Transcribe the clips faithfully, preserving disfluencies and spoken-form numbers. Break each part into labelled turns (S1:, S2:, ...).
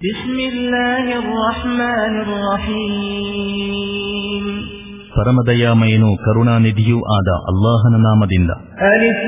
S1: ಬಿಸ್ಮಿಲ್ಲಾಹಿರ್ ರಹ್ಮಾನಿರ್ ರಹೀಮ್.
S2: ಪರಮದಯಾಮಯನು ಕರುಣಾನಿಧಿಯೂ ಆದ ಅಲ್ಲಾಹನ ನಾಮದಿಂದ.
S1: ಅಲಿಫ್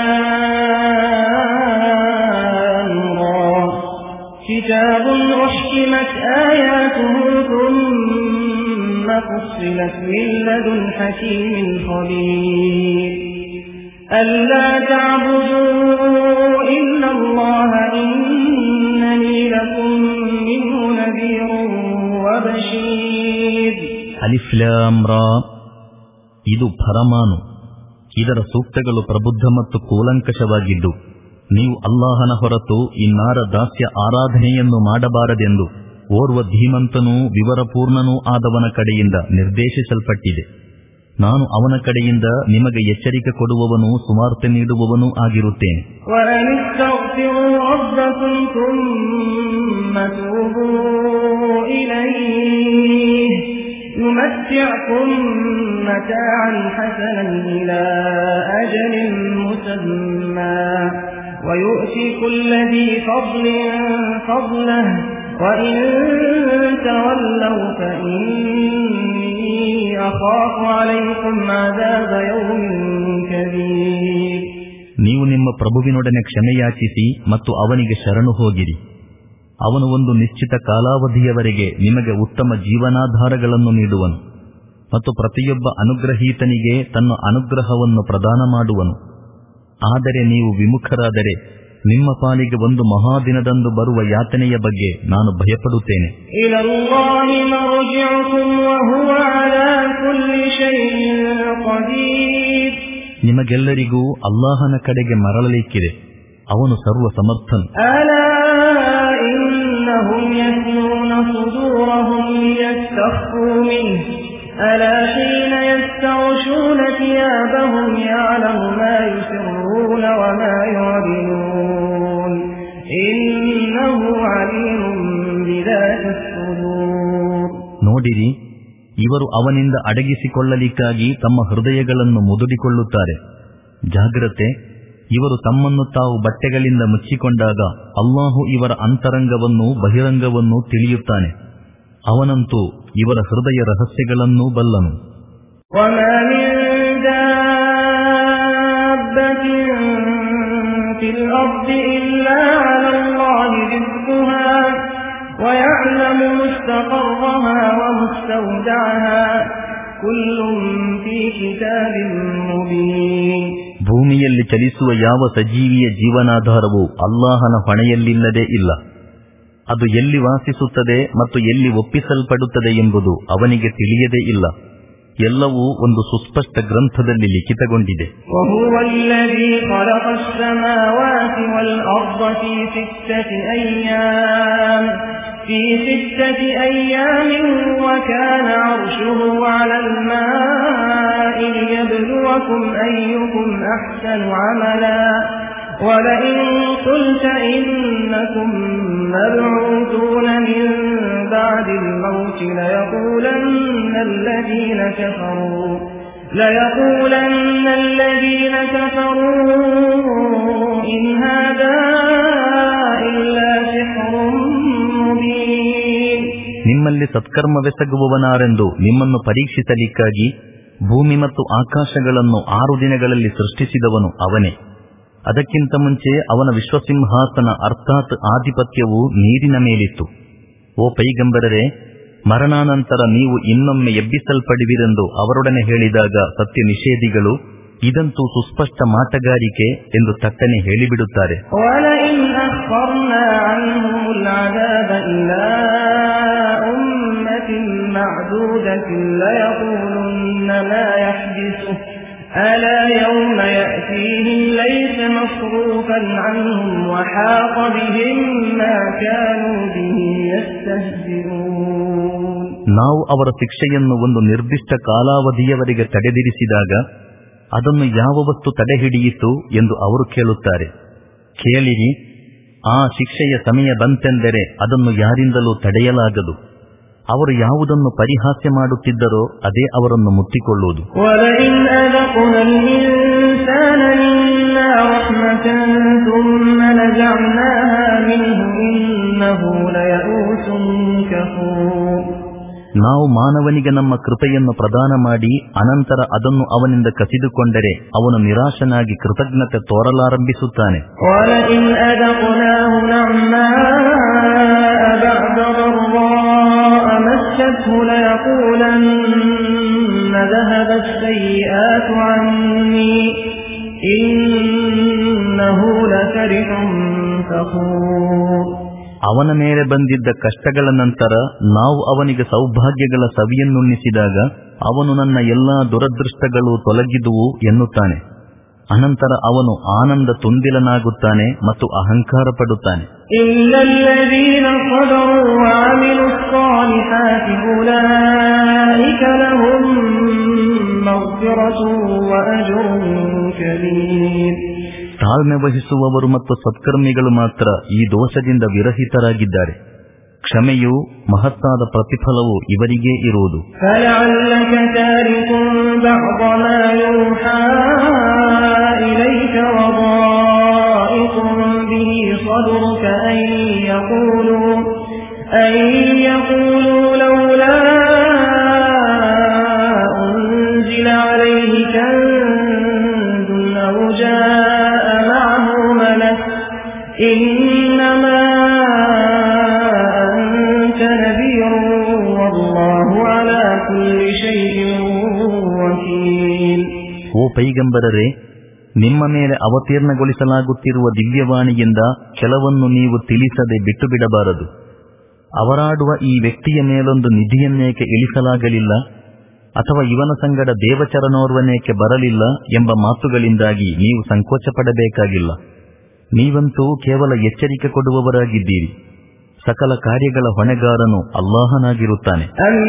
S1: ಲಾಮ್ ರಾ. ಕಿತಾಬುನ್ ಉಹ್ಕಿಮತ್ ಆಯಾತುಹು ಥುಮ್ಮ ಫುಸ್ಸಿಲತ್ ಮಿನ್ ಲದುನ್ ಹಕೀಮಿನ್ ಖಬೀರ್. ಅಲ್ಲಾ ತಅಬುದು ಇಲ್ಲಲ್ಲಾಹ ಇನ್ನನೀ ಲಕುಂ ಮಿನ್ಹು ನದೀರುನ್ ವಬಶೀರ್.
S2: ಅಲಿಫ್ ಲಾಮ್ ರಾ. ಇದು ಫರಮಾನು. ಇದರ ಸೂಕ್ತಗಳು ಪ್ರಬುದ್ಧ ಮತ್ತು ಕೂಲಂಕಷವಾಗಿದ್ದು, ನೀವು ಅಲ್ಲಾಹನ ಹೊರತು ಇನ್ನಾರ ದಾಸ್ಯ ಆರಾಧನೆಯನ್ನು ಮಾಡಬಾರದೆಂದು ಓರ್ವ ಧೀಮಂತನೂ ವಿವರಪೂರ್ಣನೂ ಆದವನ ಕಡೆಯಿಂದ ನಿರ್ದೇಶಿಸಲ್ಪಟ್ಟಿದೆ. ನಾನು ಅವನ ಕಡೆಯಿಂದ ನಿಮಗೆ ಎಚ್ಚರಿಕೆ ಕೊಡುವವನೂ ಸುವಾರ್ತೆ ನೀಡುವವನೂ ಆಗಿರುತ್ತೇನೆ.
S1: يمتعكم متاعا حسنا إلى أجل مسمى ويؤتي كل ذي فضل فضله وإن تولوا فإني أخاف عليكم عذاب يوم كبير.
S2: ನೀವು ನಿಮ್ಮ ಪ್ರಭುವಿನೊಡನೆ ಕ್ಷಮೆಯಾಚಿಸಿ ಮತ್ತು ಅವನಿಗೆ ಶರಣು ಹೋಗಿರಿ. ಅವನು ಒಂದು ನಿಶ್ಚಿತ ಕಾಲಾವಧಿಯವರೆಗೆ ನಿಮಗೆ ಉತ್ತಮ ಜೀವನಾಧಾರಗಳನ್ನು ನೀಡುವನು ಮತ್ತು ಪ್ರತಿಯೊಬ್ಬ ಅನುಗ್ರಹೀತನಿಗೆ ತನ್ನ ಅನುಗ್ರಹವನ್ನು ಪ್ರದಾನ ಮಾಡುವನು. ಆದರೆ ನೀವು ವಿಮುಖರಾದರೆ ನಿಮ್ಮ ಪಾಲಿಗೆ ಒಂದು ಮಹಾದಿನದಂದು ಬರುವ ಯಾತನೆಯ ಬಗ್ಗೆ ನಾನು ಭಯಪಡುತ್ತೇನೆ. ನಿಮಗೆಲ್ಲರಿಗೂ ಅಲ್ಲಾಹನ ಕಡೆಗೆ ಮರಳಲಿಕ್ಕಿದೆ. ಅವನು ಸರ್ವ ಸಮರ್ಥನು.
S1: إنهم يثنون صدورهم ليستخفوا منه ألا حين يستغشون ثيابهم يعلم ما يسرون وما يعلنون إنه عليم بذات الصدور.
S2: ನೋಡಿರಿ, ಇವರು ಅವನಿಂದ ಅಡಗಿಸಿಕೊಳ್ಳಲಿಕ್ಕಾಗಿ ತಮ್ಮ ಹೃದಯಗಳನ್ನು ಮುದುಡಿಕೊಳ್ಳುತ್ತಾರೆ. ಜಾಗ್ರತೆ, ಇವರು ತಮ್ಮನ್ನು ತಾವು ಬಟ್ಟೆಗಳಿಂದ ಮುಚ್ಚಿಕೊಂಡಾಗ ಅಲ್ಲಾಹು ಇವರ ಅಂತರಂಗವನ್ನು ಬಹಿರಂಗವನ್ನು ತಿಳಿಯುತ್ತಾನೆ. ಅವನಂತೂ ಇವರ ಹೃದಯ ರಹಸ್ಯಗಳನ್ನೂ ಬಲ್ಲನು. ಭೂಮಿಯಲ್ಲಿ ಚಲಿಸುವ ಯಾವ ಸಜೀವಿಯ ಜೀವನಾಧಾರವೂ ಅಲ್ಲಾಹನ ಹೊಣೆಯಲ್ಲಿಲ್ಲದೇ ಇಲ್ಲ. ಅದು ಎಲ್ಲಿ ವಾಸಿಸುತ್ತದೆ ಮತ್ತು ಎಲ್ಲಿ ಒಪ್ಪಿಸಲ್ಪಡುತ್ತದೆ ಎಂಬುದು ಅವನಿಗೆ ತಿಳಿಯದೇ ಇಲ್ಲ. ಎಲ್ಲವೂ ಒಂದು ಸುಸ್ಪಷ್ಟ ಗ್ರಂಥದಲ್ಲಿ ಲಿಖಿತಗೊಂಡಿದೆ.
S1: في ستة أيام وكان عرشه على الماء ليبلوكم أيكم أحسن عملا ولئن قلت إنكم مبعوثون من بعد الموت ليقولن الذين كفروا ليقولن الذين كفروا إن هذا إلا سحر.
S2: ನಿಮ್ಮಲ್ಲಿ ಸತ್ಕರ್ಮವೆಸಗುವವನಾರೆಂದು ನಿಮ್ಮನ್ನು ಪರೀಕ್ಷಿಸಲಿಕ್ಕಾಗಿ ಭೂಮಿ ಮತ್ತು ಆಕಾಶಗಳನ್ನು ಆರು ದಿನಗಳಲ್ಲಿ ಸೃಷ್ಟಿಸಿದವನು ಅವನೇ. ಅದಕ್ಕಿಂತ ಮುಂಚೆ ಅವನ ವಿಶ್ವಸಿಂಹಾಸನ ಅರ್ಥಾತ್ ಆಧಿಪತ್ಯವು ನೀರಿನ ಮೇಲಿತ್ತು. ಓ ಪೈಗಂಬರರೇ, ಮರಣಾನಂತರ ನೀವು ಇನ್ನೊಮ್ಮೆ ಎಬ್ಬಿಸಲ್ಪಡುವಿರೆಂದು ಅವರೊಡನೆ ಹೇಳಿದಾಗ ಸತ್ಯ ನಿಷೇಧಿಗಳು ಇದಂತೂ ಸುಸ್ಪಷ್ಟ ಮಾಟಗಾರಿಕೆ ಎಂದು ತಟ್ಟನೆ ಹೇಳಿಬಿಡುತ್ತಾರೆ.
S1: ألا يوم يأتيهم ليس مصروفا عنهم وحاق بهم ما كانوا به يستهزئون.
S2: ನಾವು ಅವರ ಶಿಕ್ಷೆಯನ್ನು ಒಂದು ನಿರ್ದಿಷ್ಟ ಕಾಲಾವಧಿಯವರೆಗೆ ತಡೆದಿರಿಸಿದಾಗ ಅದನ್ನು ಯಾವ ವಸ್ತು ತಡೆಹಿಡಿಯಿತು ಎಂದು ಅವರು ಕೇಳುತ್ತಾರೆ. ಕೇಳಿರಿ, ಆ ಶಿಕ್ಷೆಯ ಸಮಯ ಬಂತೆಂದರೆ ಅದನ್ನು ಯಾರಿಂದಲೂ ತಡೆಯಲಾಗದು. ಅವರು ಯಾವುದನ್ನು ಪರಿಹಾಸ್ಯ ಮಾಡುತ್ತಿದ್ದರೋ ಅದೇ ಅವರನ್ನು ಮುತ್ತಿಕೊಳ್ಳುವುದು.
S1: إنه ليئوس كفور.
S2: ನಾವು ಮಾನವನಿಗೆ ನಮ್ಮ ಕೃಪೆಯನ್ನು ಪ್ರದಾನ ಮಾಡಿ ಅನಂತರ ಅದನ್ನು ಅವನಿಂದ ಕಸಿದುಕೊಂಡರೆ ಅವನು ನಿರಾಶನಾಗಿ ಕೃತಜ್ಞತೆ ತೋರಲಾರಂಭಿಸುತ್ತಾನೆ. ಅವನ ಮೇಲೆ ಬಂದಿದ್ದ ಕಷ್ಟಗಳ ನಂತರ ನಾವು ಅವನಿಗೆ ಸೌಭಾಗ್ಯಗಳ ಸವಿಯನ್ನುಣ್ಣಿಸಿದಾಗ ಅವನು ನನ್ನ ಎಲ್ಲಾ ದುರದೃಷ್ಟಗಳು ತೊಲಗಿದುವು ಎನ್ನುತ್ತಾನೆ. ಅನಂತರ ಅವನು ಆನಂದ ತುಂದಿಲನಾಗುತ್ತಾನೆ ಮತ್ತು ಅಹಂಕಾರ ಪಡುತ್ತಾನೆ. ತಾಳ್ಮೆ ವಹಿಸುವವರು ಮತ್ತು ಸತ್ಕರ್ಮಿಗಳು ಮಾತ್ರ ಈ ದೋಷದಿಂದ ವಿರಹಿತರಾಗಿದ್ದಾರೆ. ಕ್ಷಮೆಯು ಮಹತ್ತಾದ ಪ್ರತಿಫಲವು ಇವರಿಗೇ ಇರುವುದು. ಓ ಪೈಗಂಬರರೇ, ನಿಮ್ಮ ಮೇಲೆ ಅವತೀರ್ಣಗೊಳಿಸಲಾಗುತ್ತಿರುವ ದಿವ್ಯವಾಣಿಯಿಂದ ಕೆಲವನ್ನು ನೀವು ತಿಳಿಸದೆ ಬಿಟ್ಟು ಬಿಡಬಾರದು. ಅವರಾಡುವ ಈ ವ್ಯಕ್ತಿಯ ಮೇಲೊಂದು ನಿಧಿಯನ್ನೇಕೆ ಇಳಿಸಲಾಗಲಿಲ್ಲ ಅಥವಾ ಇವನ ಸಂಗಡ ದೇವಚರನೋರ್ವನೇಕೆ ಬರಲಿಲ್ಲ ಎಂಬ ಮಾತುಗಳಿಂದಾಗಿ ನೀವು ಸಂಕೋಚ ಪಡಬೇಕಾಗಿಲ್ಲ. ನೀವಂತೂ ಕೇವಲ ಎಚ್ಚರಿಕೆ ಕೊಡುವವರಾಗಿದ್ದೀರಿ. ಸಕಲ ಕಾರ್ಯಗಳ ಹೊಣೆಗಾರನು ಅಲ್ಲಾಹನಾಗಿರುತ್ತಾನೆ.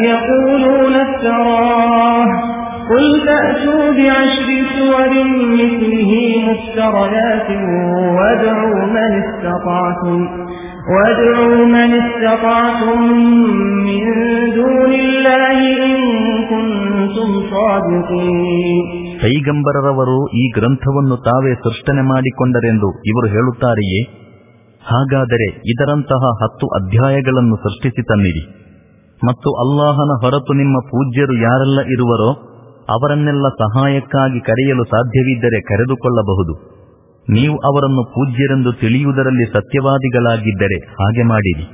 S1: قل فأتوا بعشر سور مثله مفتريات وادعوا من استطعتم وادعوا من استطعتم من دون الله إن كنتم صادقين.
S2: ಪೈಗಂಬರರವರು ಈ ಗ್ರಂಥವನ್ನು ತಾವೇ ಸೃಷ್ಟನೆ ಮಾಡಿಕೊಂಡರೆಂದು ಇವರು ಹೇಳುತ್ತಾರೆಯೇ? ಹಾಗಾದರೆ ಇದರಂತಹ ಹತ್ತು ಅಧ್ಯಾಯಗಳನ್ನು ಸೃಷ್ಟಿಸಿ ತನ್ನಿರಿ. ಮತ್ತು ಅಲ್ಲಾಹನ ಹೊರತು ನಿಮ್ಮ ಪೂಜ್ಯರು ಯಾರೆಲ್ಲ ಇರುವರೋ ಅವರನ್ನೆಲ್ಲ ಸಹಾಯಕ್ಕಾಗಿ ಕರೆಯಲು ಸಾಧ್ಯವಿದ್ದರೆ ಕರೆದುಕೊಳ್ಳಬಹುದು. ನೀವು ಅವರನ್ನು ಪೂಜ್ಯರೆಂದು ತಿಳಿಯುವುದರಲ್ಲಿ ಸತ್ಯವಾದಿಗಳಾಗಿದ್ದರೆ ಹಾಗೆ ಮಾಡಿರಿ.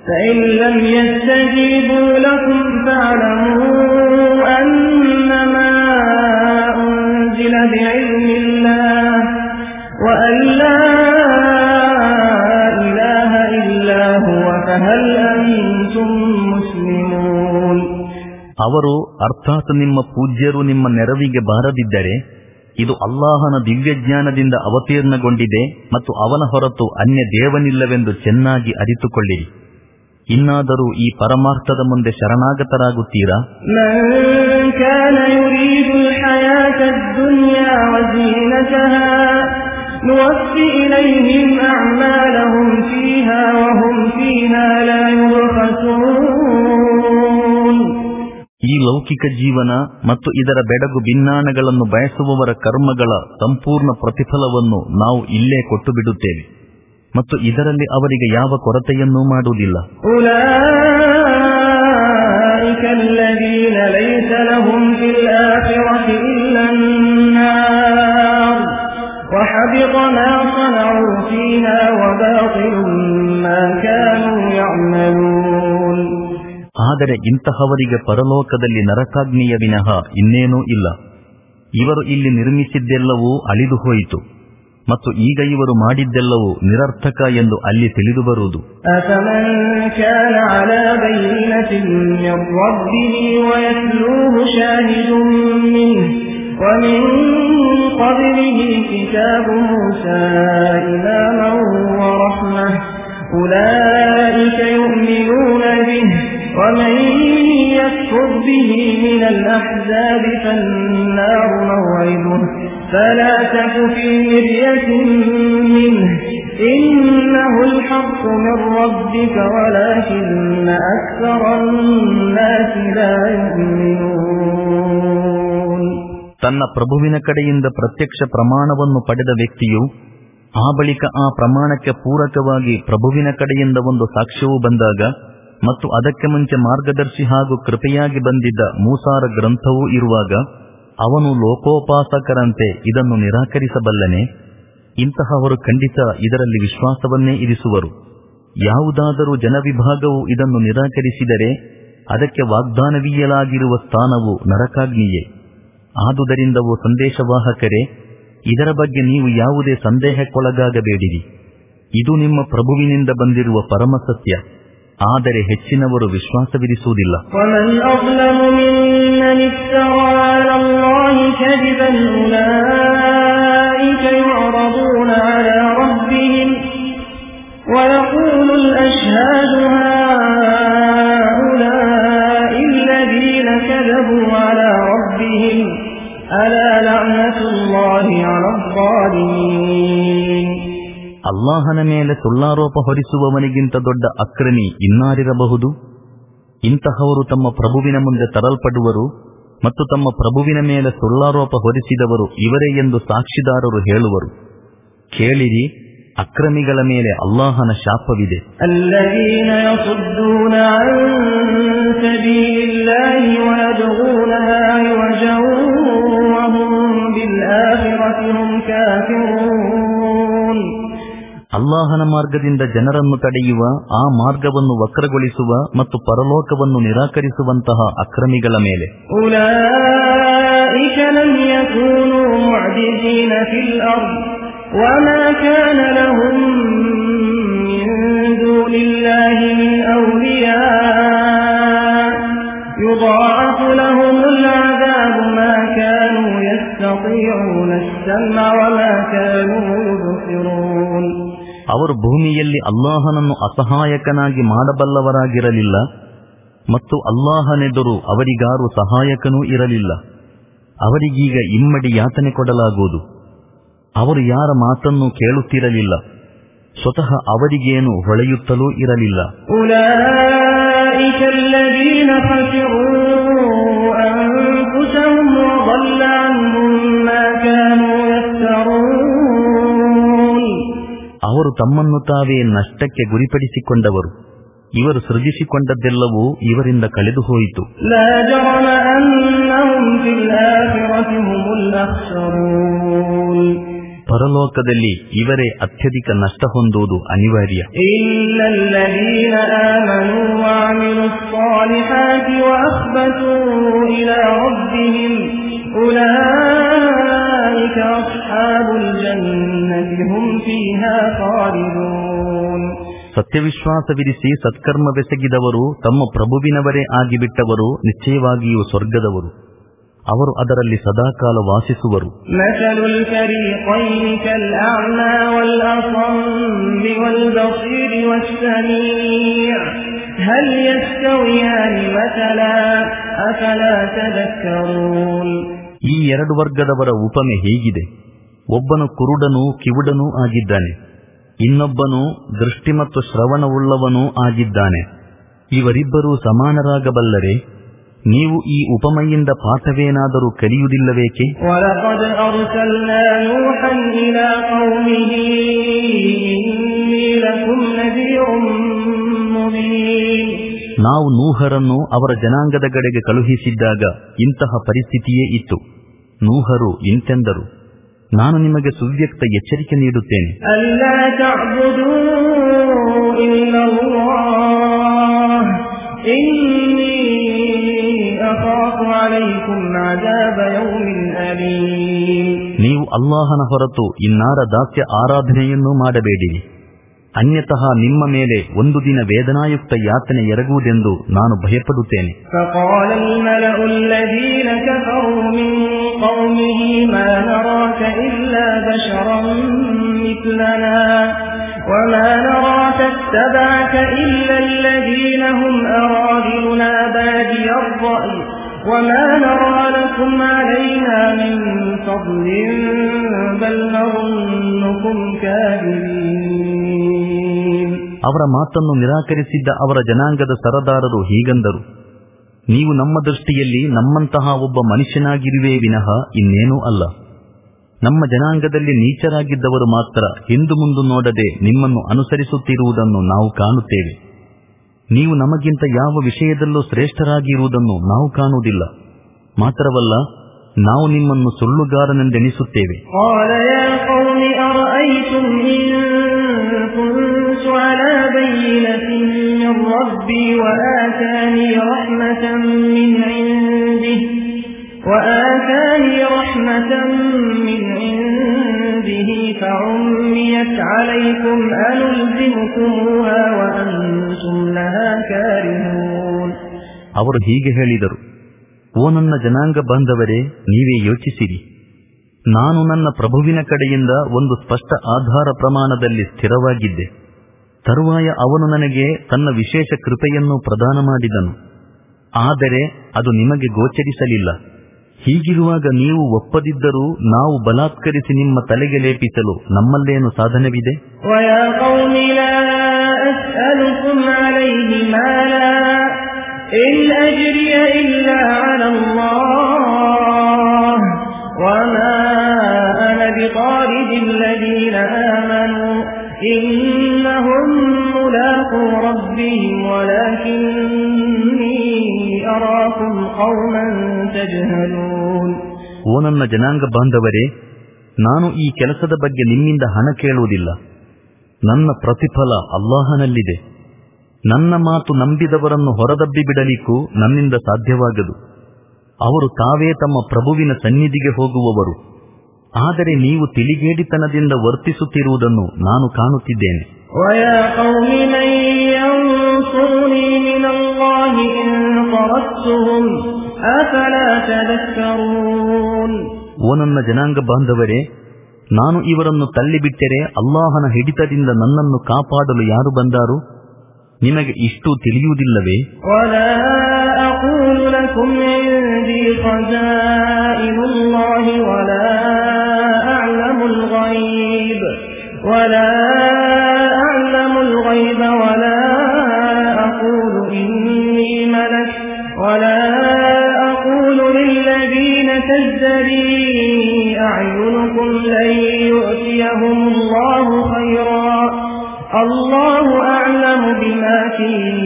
S2: ಅವರು ಅರ್ಥಾತ್ ನಿಮ್ಮ ಪೂಜ್ಯರು ನಿಮ್ಮ ನೆರವಿಗೆ ಬಾರದಿದ್ದರೆ ಇದು ಅಲ್ಲಾಹನ ದಿವ್ಯಜ್ಞಾನದಿಂದ ಅವತೀರ್ಣಗೊಂಡಿದೆ ಮತ್ತು ಅವನ ಹೊರತು ಅನ್ಯ ದೇವನಿಲ್ಲವೆಂದು ಚೆನ್ನಾಗಿ ಅರಿತುಕೊಳ್ಳಿರಿ. ಇನ್ನಾದರೂ ಈ ಪರಮಾರ್ಥದ ಮುಂದೆ ಶರಣಾಗತರಾಗುತ್ತೀರಾ? ಈ ಲೌಕಿಕ ಜೀವನ ಮತ್ತು ಇದರ ಬೆಡಗು ಭಿನ್ನಾಣಗಳನ್ನು ಬಯಸುವವರ ಕರ್ಮಗಳ ಸಂಪೂರ್ಣ ಪ್ರತಿಫಲವನ್ನು ನಾವು ಇಲ್ಲೇ ಕೊಟ್ಟು ಬಿಡುತ್ತೇವೆ ಮತ್ತು ಇದರಲ್ಲಿ ಅವರಿಗೆ ಯಾವ ಕೊರತೆಯನ್ನೂ ಮಾಡುವುದಿಲ್ಲ. ಆದರೆ ಇಂತಹವರಿಗೆ ಪರಲೋಕದಲ್ಲಿ ನರಕಾಗ್ನಿಯ ವಿನಃ ಇನ್ನೇನೂ ಇಲ್ಲ. ಇವರು ಇಲ್ಲಿ ನಿರ್ಮಿಸಿದ್ದೆಲ್ಲವೂ ಅಳಿದು ಹೋಯಿತು ಮತ್ತು ಈಗ ಇವರು ಮಾಡಿದ್ದೆಲ್ಲವೂ ನಿರರ್ಥಕ ಎಂದು ಅಲ್ಲಿ ತಿಳಿದು ಬರುವುದು.
S1: ومن يكفر به من الأحزاب فالنار موعده فلا تك في مرية منه إنه الحق من ربك ولكن أكثر الناس لا يؤمنون.
S2: ತನ್ನ ಪ್ರಭುವಿನ ಕಡೆಯಿಂದ ಪ್ರತ್ಯಕ್ಷ ಪ್ರಮಾಣವನ್ನು ಪಡೆದ ವ್ಯಕ್ತಿಯು ಆ ಬಳಿಕ ಆ ಪ್ರಮಾಣಕ್ಕೆ ಪೂರಕವಾಗಿ ಪ್ರಭುವಿನ ಕಡೆಯಿಂದ ಒಂದು ಸಾಕ್ಷ್ಯವು ಬಂದಾಗ ಮತ್ತು ಅದಕ್ಕೆ ಮುಂಚೆ ಮಾರ್ಗದರ್ಶಿ ಹಾಗೂ ಕೃಪೆಯಾಗಿ ಬಂದಿದ್ದ ಮೂಸಾರ ಗ್ರಂಥವೂ ಇರುವಾಗ ಅವನು ಲೋಕೋಪಾಸಕರಂತೆ ಇದನ್ನು ನಿರಾಕರಿಸಬಲ್ಲನೆ? ಇಂತಹವರು ಖಂಡಿತ ಇದರಲ್ಲಿ ವಿಶ್ವಾಸವನ್ನೇ ಇರಿಸುವರು. ಯಾವುದಾದರೂ ಜನವಿಭಾಗವು ಇದನ್ನು ನಿರಾಕರಿಸಿದರೆ ಅದಕ್ಕೆ ವಾಗ್ದಾನವೀಯಲಾಗಿರುವ ಸ್ಥಾನವು ನರಕಾಗ್ನಿಯೇ. ಆದುದರಿಂದ ಓ ಸಂದೇಶವಾಹಕರೇ, ಇದರ ಬಗ್ಗೆ ನೀವು ಯಾವುದೇ ಸಂದೇಹಕ್ಕೊಳಗಾಗಬೇಡಿರಿ. ಇದು ನಿಮ್ಮ ಪ್ರಭುವಿನಿಂದ ಬಂದಿರುವ ಪರಮಸತ್ಯ. ಆದರೆ ಹೆಚ್ಚಿನವರು ವಿಶ್ವಾಸವಿರಿಸುವುದಿಲ್ಲ.
S1: ويقول الأشهاد هؤلاء الذين كذبوا على ربهم ألا لعنة الله على الظالمين.
S2: ಅಲ್ಲಾಹನ ಮೇಲೆ ಸುಳ್ಳಾರೋಪ ಹೊರಿಸುವವನಿಗಿಂತ ದೊಡ್ಡ ಅಕ್ರಮಿ ಇನ್ನಾರಿರಬಹುದು? ಇಂತಹವರು ತಮ್ಮ ಪ್ರಭುವಿನ ಮುಂದೆ ತರಲ್ಪಡುವರು ಮತ್ತು ತಮ್ಮ ಪ್ರಭುವಿನ ಮೇಲೆ ಸುಳ್ಳಾರೋಪ ಹೊರಿಸಿದವರು ಇವರೇ ಎಂದು ಸಾಕ್ಷಿದಾರರು ಹೇಳುವರು. ಕೇಳಿರಿ, ಅಕ್ರಮಿಗಳ ಮೇಲೆ ಅಲ್ಲಾಹನ ಶಾಪವಿದೆ.
S1: الذين يصدون عن سبيل الله ويبغونها عوجا وهم بالآخرة هم كافرون.
S2: ಅಲ್ಲಾಹನ ಮಾರ್ಗದಿಂದ ಜನರನ್ನು ತಡೆಯುವ, ಆ ಮಾರ್ಗವನ್ನು ವಕ್ರಗೊಳಿಸುವ ಮತ್ತು ಪರಲೋಕವನ್ನು ನಿರಾಕರಿಸುವಂತಹ ಅಕ್ರಮಿಗಳ ಮೇಲೆ
S1: أولئك لم يكونوا معجزين في الأرض وما كان لهم من دون الله من أولياء يضاعف لهم العذاب ما كانوا يستطيعون السمع وما كانوا يبصرون.
S2: ಅವರು ಭೂಮಿಯಲ್ಲಿ ಅಲ್ಲಾಹನನ್ನು ಅಸಹಾಯಕನಾಗಿ ಮಾಡಬಲ್ಲವರಾಗಿರಲಿಲ್ಲ ಮತ್ತು ಅಲ್ಲಾಹನೆದುರು ಅವರಿಗಾರು ಸಹಾಯಕನೂ ಇರಲಿಲ್ಲ. ಅವರಿಗೀಗ ಇಮ್ಮಡಿ ಯಾತನೆ ಕೊಡಲಾಗುವುದು. ಅವರು ಯಾರ ಮಾತನ್ನು ಕೇಳುತ್ತಿರಲಿಲ್ಲ, ಸ್ವತಃ ಅವರಿಗೇನು ಹೊಳೆಯುತ್ತಲೂ ಇರಲಿಲ್ಲ.
S1: أولئك الذين خسروا أنفسهم وضل عنهم ما كانوا يفترون.
S2: ಅವರು ತಮ್ಮನ್ನು ತಾವೇ ನಷ್ಟಕ್ಕೆ ಗುರಿಪಡಿಸಿಕೊಂಡವರು. ಇವರು ಸೃಜಿಸಿಕೊಂಡದ್ದೆಲ್ಲವೂ ಇವರಿಂದ ಕಳೆದು ಹೋಯಿತು.
S1: لا جرم أنهم في الآخرة هم الأخسرون.
S2: ಪರಲೋಕದಲ್ಲಿ ಇವರೇ ಅತ್ಯಧಿಕ ನಷ್ಟ ಹೊಂದುವುದು ಅನಿವಾರ್ಯ.
S1: إلا الذين آمنوا وعملوا الصالحات وأخبتوا إلى ربهم أولئك أصحاب الجنة هم فيها خالدون.
S2: ಸತ್ಯವಿಶ್ವಾಸವಿರಿಸಿ ಸತ್ಕರ್ಮವೆಸಗಿದವರು ತಮ್ಮ ಪ್ರಭುವಿನವರೇ ಆಗಿಬಿಟ್ಟವರು ನಿಶ್ಚಯವಾಗಿಯೂ ಸ್ವರ್ಗದವರು. ಅವರು ಅದರಲ್ಲಿ ಸದಾಕಾಲ ವಾಸಿಸುವರು.
S1: مثل الفريقين كالأعمى والأصم والبصير والسميع هل يستويان مثلا أفلا تذكرون.
S2: ಈ ಎರಡು ವರ್ಗದವರ ಉಪಮೆ ಹೀಗಿದೆ. ಒಬ್ಬನು ಕುರುಡನೂ ಕಿವುಡನೂ ಆಗಿದ್ದಾನೆ, ಇನ್ನೊಬ್ಬನು ದೃಷ್ಟಿ ಮತ್ತು ಶ್ರವಣವುಳ್ಳವನೂ ಆಗಿದ್ದಾನೆ. ಇವರಿಬ್ಬರೂ ಸಮಾನರಾಗಬಲ್ಲರೆ? ನೀವು ಈ ಉಪಮೆಯಿಂದ ಪಾಠವೇನಾದರೂ ಕಲಿಯುವುದಿಲ್ಲವೇಕೆ?
S1: وَلَقَدْ أَرْسَلْنَا نُوحًا إِلَى قَوْمِهِ إِنِّي لَكُمْ نَذِيرٌ مُبِينٌ.
S2: ನಾವು ನೂಹರನ್ನು ಅವರ ಜನಾಂಗದ ಕಡೆಗೆ ಕಳುಹಿಸಿದ್ದಾಗ ಇಂತಹ ಪರಿಸ್ಥಿತಿಯೇ ಇತ್ತು. ನೂಹರು ಇಂತೆಂದರು, ನಾನು ನಿಮಗೆ ಸುವ್ಯಕ್ತ ಎಚ್ಚರಿಕೆ ನೀಡುತ್ತೇನೆ.
S1: ಅಲ್ಲಾ ತಅಬುದು ಇಲ್ಲಲ್ಲಾಹ್ ಇನ್ನೀ ಅಖಾಫು ಅಲೈಕುಂ ಅಜಾಬ ಯೌಮಿನ್ ಅಲೀಮ್.
S2: ನೀವು ಅಲ್ಲಾಹನ ಹೊರತು ಇನ್ನಾರ ದಾಸ್ಯ ಆರಾಧನೆಯನ್ನೂ ಮಾಡಬೇಡಿರಿ. ಅನ್ಯತಃ ನಿಮ್ಮ ಮೇಲೆ ಒಂದು ದಿನ ವೇದನಾಯುಕ್ತ ಯಾತನೆ ಎರಗುವುದೆಂದು ನಾನು ಭಯಪಡುತ್ತೇನೆ.
S1: فقال الملأ الذين كفروا من قومه ما نراك إلا بشرا مثلنا وما نراك اتبعك إلا الذين هم أراذلنا بادي الرأي وما نرى لكم علينا من فضل بل نظنكم كاذبين.
S2: ಅವರ ಮಾತನ್ನು ನಿರಾಕರಿಸಿದ್ದ ಅವರ ಜನಾಂಗದ ಸರದಾರರು ಹೀಗಂದರು, ನೀವು ನಮ್ಮ ದೃಷ್ಟಿಯಲ್ಲಿ ನಮ್ಮಂತಹ ಒಬ್ಬ ಮನುಷ್ಯನಾಗಿರುವೇ ವಿನಃ ಇನ್ನೇನೂ ಅಲ್ಲ. ನಮ್ಮ ಜನಾಂಗದಲ್ಲಿ ನೀಚರಾಗಿದ್ದವರು ಮಾತ್ರ ಹಿಂದು ಮುಂದು ನೋಡದೆ ನಿಮ್ಮನ್ನು ಅನುಸರಿಸುತ್ತಿರುವುದನ್ನು ನಾವು ಕಾಣುತ್ತೇವೆ. ನೀವು ನಮಗಿಂತ ಯಾವ ವಿಷಯದಲ್ಲೂ ಶ್ರೇಷ್ಠರಾಗಿರುವುದನ್ನು ನಾವು ಕಾಣುವುದಿಲ್ಲ. ಮಾತ್ರವಲ್ಲ, ನಾವು ನಿಮ್ಮನ್ನು ಸುಳ್ಳುಗಾರನೆಂದೆಣಿಸುತ್ತೇವೆ.
S1: وآتاني رحمة من عنده فعميت عليكم أنلزمكموها وأنتم لها كارهون.
S2: ಅವರು ಹೀಗೆ ಹೇಳಿದರು, ಓ ನನ್ನ ಜನಾಂಗ ಬಾಂಧವರೇ, ನೀವೇ ಯೋಚಿಸಿರಿ. ನಾನು ನನ್ನ ಪ್ರಭುವಿನ ಕಡೆಯಿಂದ ಒಂದು ಸ್ಪಷ್ಟ ಆಧಾರ ಪ್ರಮಾಣದಲ್ಲಿ ಸ್ಥಿರವಾಗಿದ್ದೆ. ತರುವಾಯ ಅವನು ನನಗೆ ತನ್ನ ವಿಶೇಷ ಕೃಪೆಯನ್ನು ಪ್ರದಾನ ಮಾಡಿದನು. ಆದರೆ ಅದು ನಿಮಗೆ ಗೋಚರಿಸಲಿಲ್ಲ. ಹೀಗಿರುವಾಗ ನೀವು ಒಪ್ಪದಿದ್ದರೂ ನಾವು ಬಲಾತ್ಕರಿಸಿ ನಿಮ್ಮ ತಲೆಗೆ ಲೇಪಿಸಲು ನಮ್ಮಲ್ಲೇನು ಸಾಧನವಿದೆ? ಓ ನನ್ನ ಜನಾಂಗ ಬಾಂಧವರೇ, ನಾನು ಈ ಕೆಲಸದ ಬಗ್ಗೆ ನಿಮ್ಮಿಂದ ಹಣ ಕೇಳುವುದಿಲ್ಲ. ನನ್ನ ಪ್ರತಿಫಲ ಅಲ್ಲಾಹನಲ್ಲಿದೆ. ನನ್ನ ಮಾತು ನಂಬಿದವರನ್ನು ಹೊರದಬ್ಬಿ ಬಿಡಲಿಕ್ಕೂ ನನ್ನಿಂದ ಸಾಧ್ಯವಾಗದು. ಅವರು ತಾವೇ ತಮ್ಮ ಪ್ರಭುವಿನ ಸನ್ನಿಧಿಗೆ ಹೋಗುವವರು. ಆದರೆ ನೀವು ತಿಳಿಗೇಡಿತನದಿಂದ ವರ್ತಿಸುತ್ತಿರುವುದನ್ನು ನಾನು ಕಾಣುತ್ತಿದ್ದೇನೆ. ಓ ನನ್ನ ಜನಾಂಗ ಬಾಂಧವರೇ, ನಾನು ಇವರನ್ನು ತಳ್ಳಿಬಿಟ್ಟರೆ ಅಲ್ಲಾಹನ ಹಿಡಿತದಿಂದ ನನ್ನನ್ನು ಕಾಪಾಡಲು ಯಾರು ಬಂದಾರು? ನಿಮಗೆ ಇಷ್ಟು ತಿಳಿಯುವುದಿಲ್ಲವೇ?
S1: ಅಲ್ಲಾಹು ಅಅಲಮು ಬಿಮಾ ಫೀ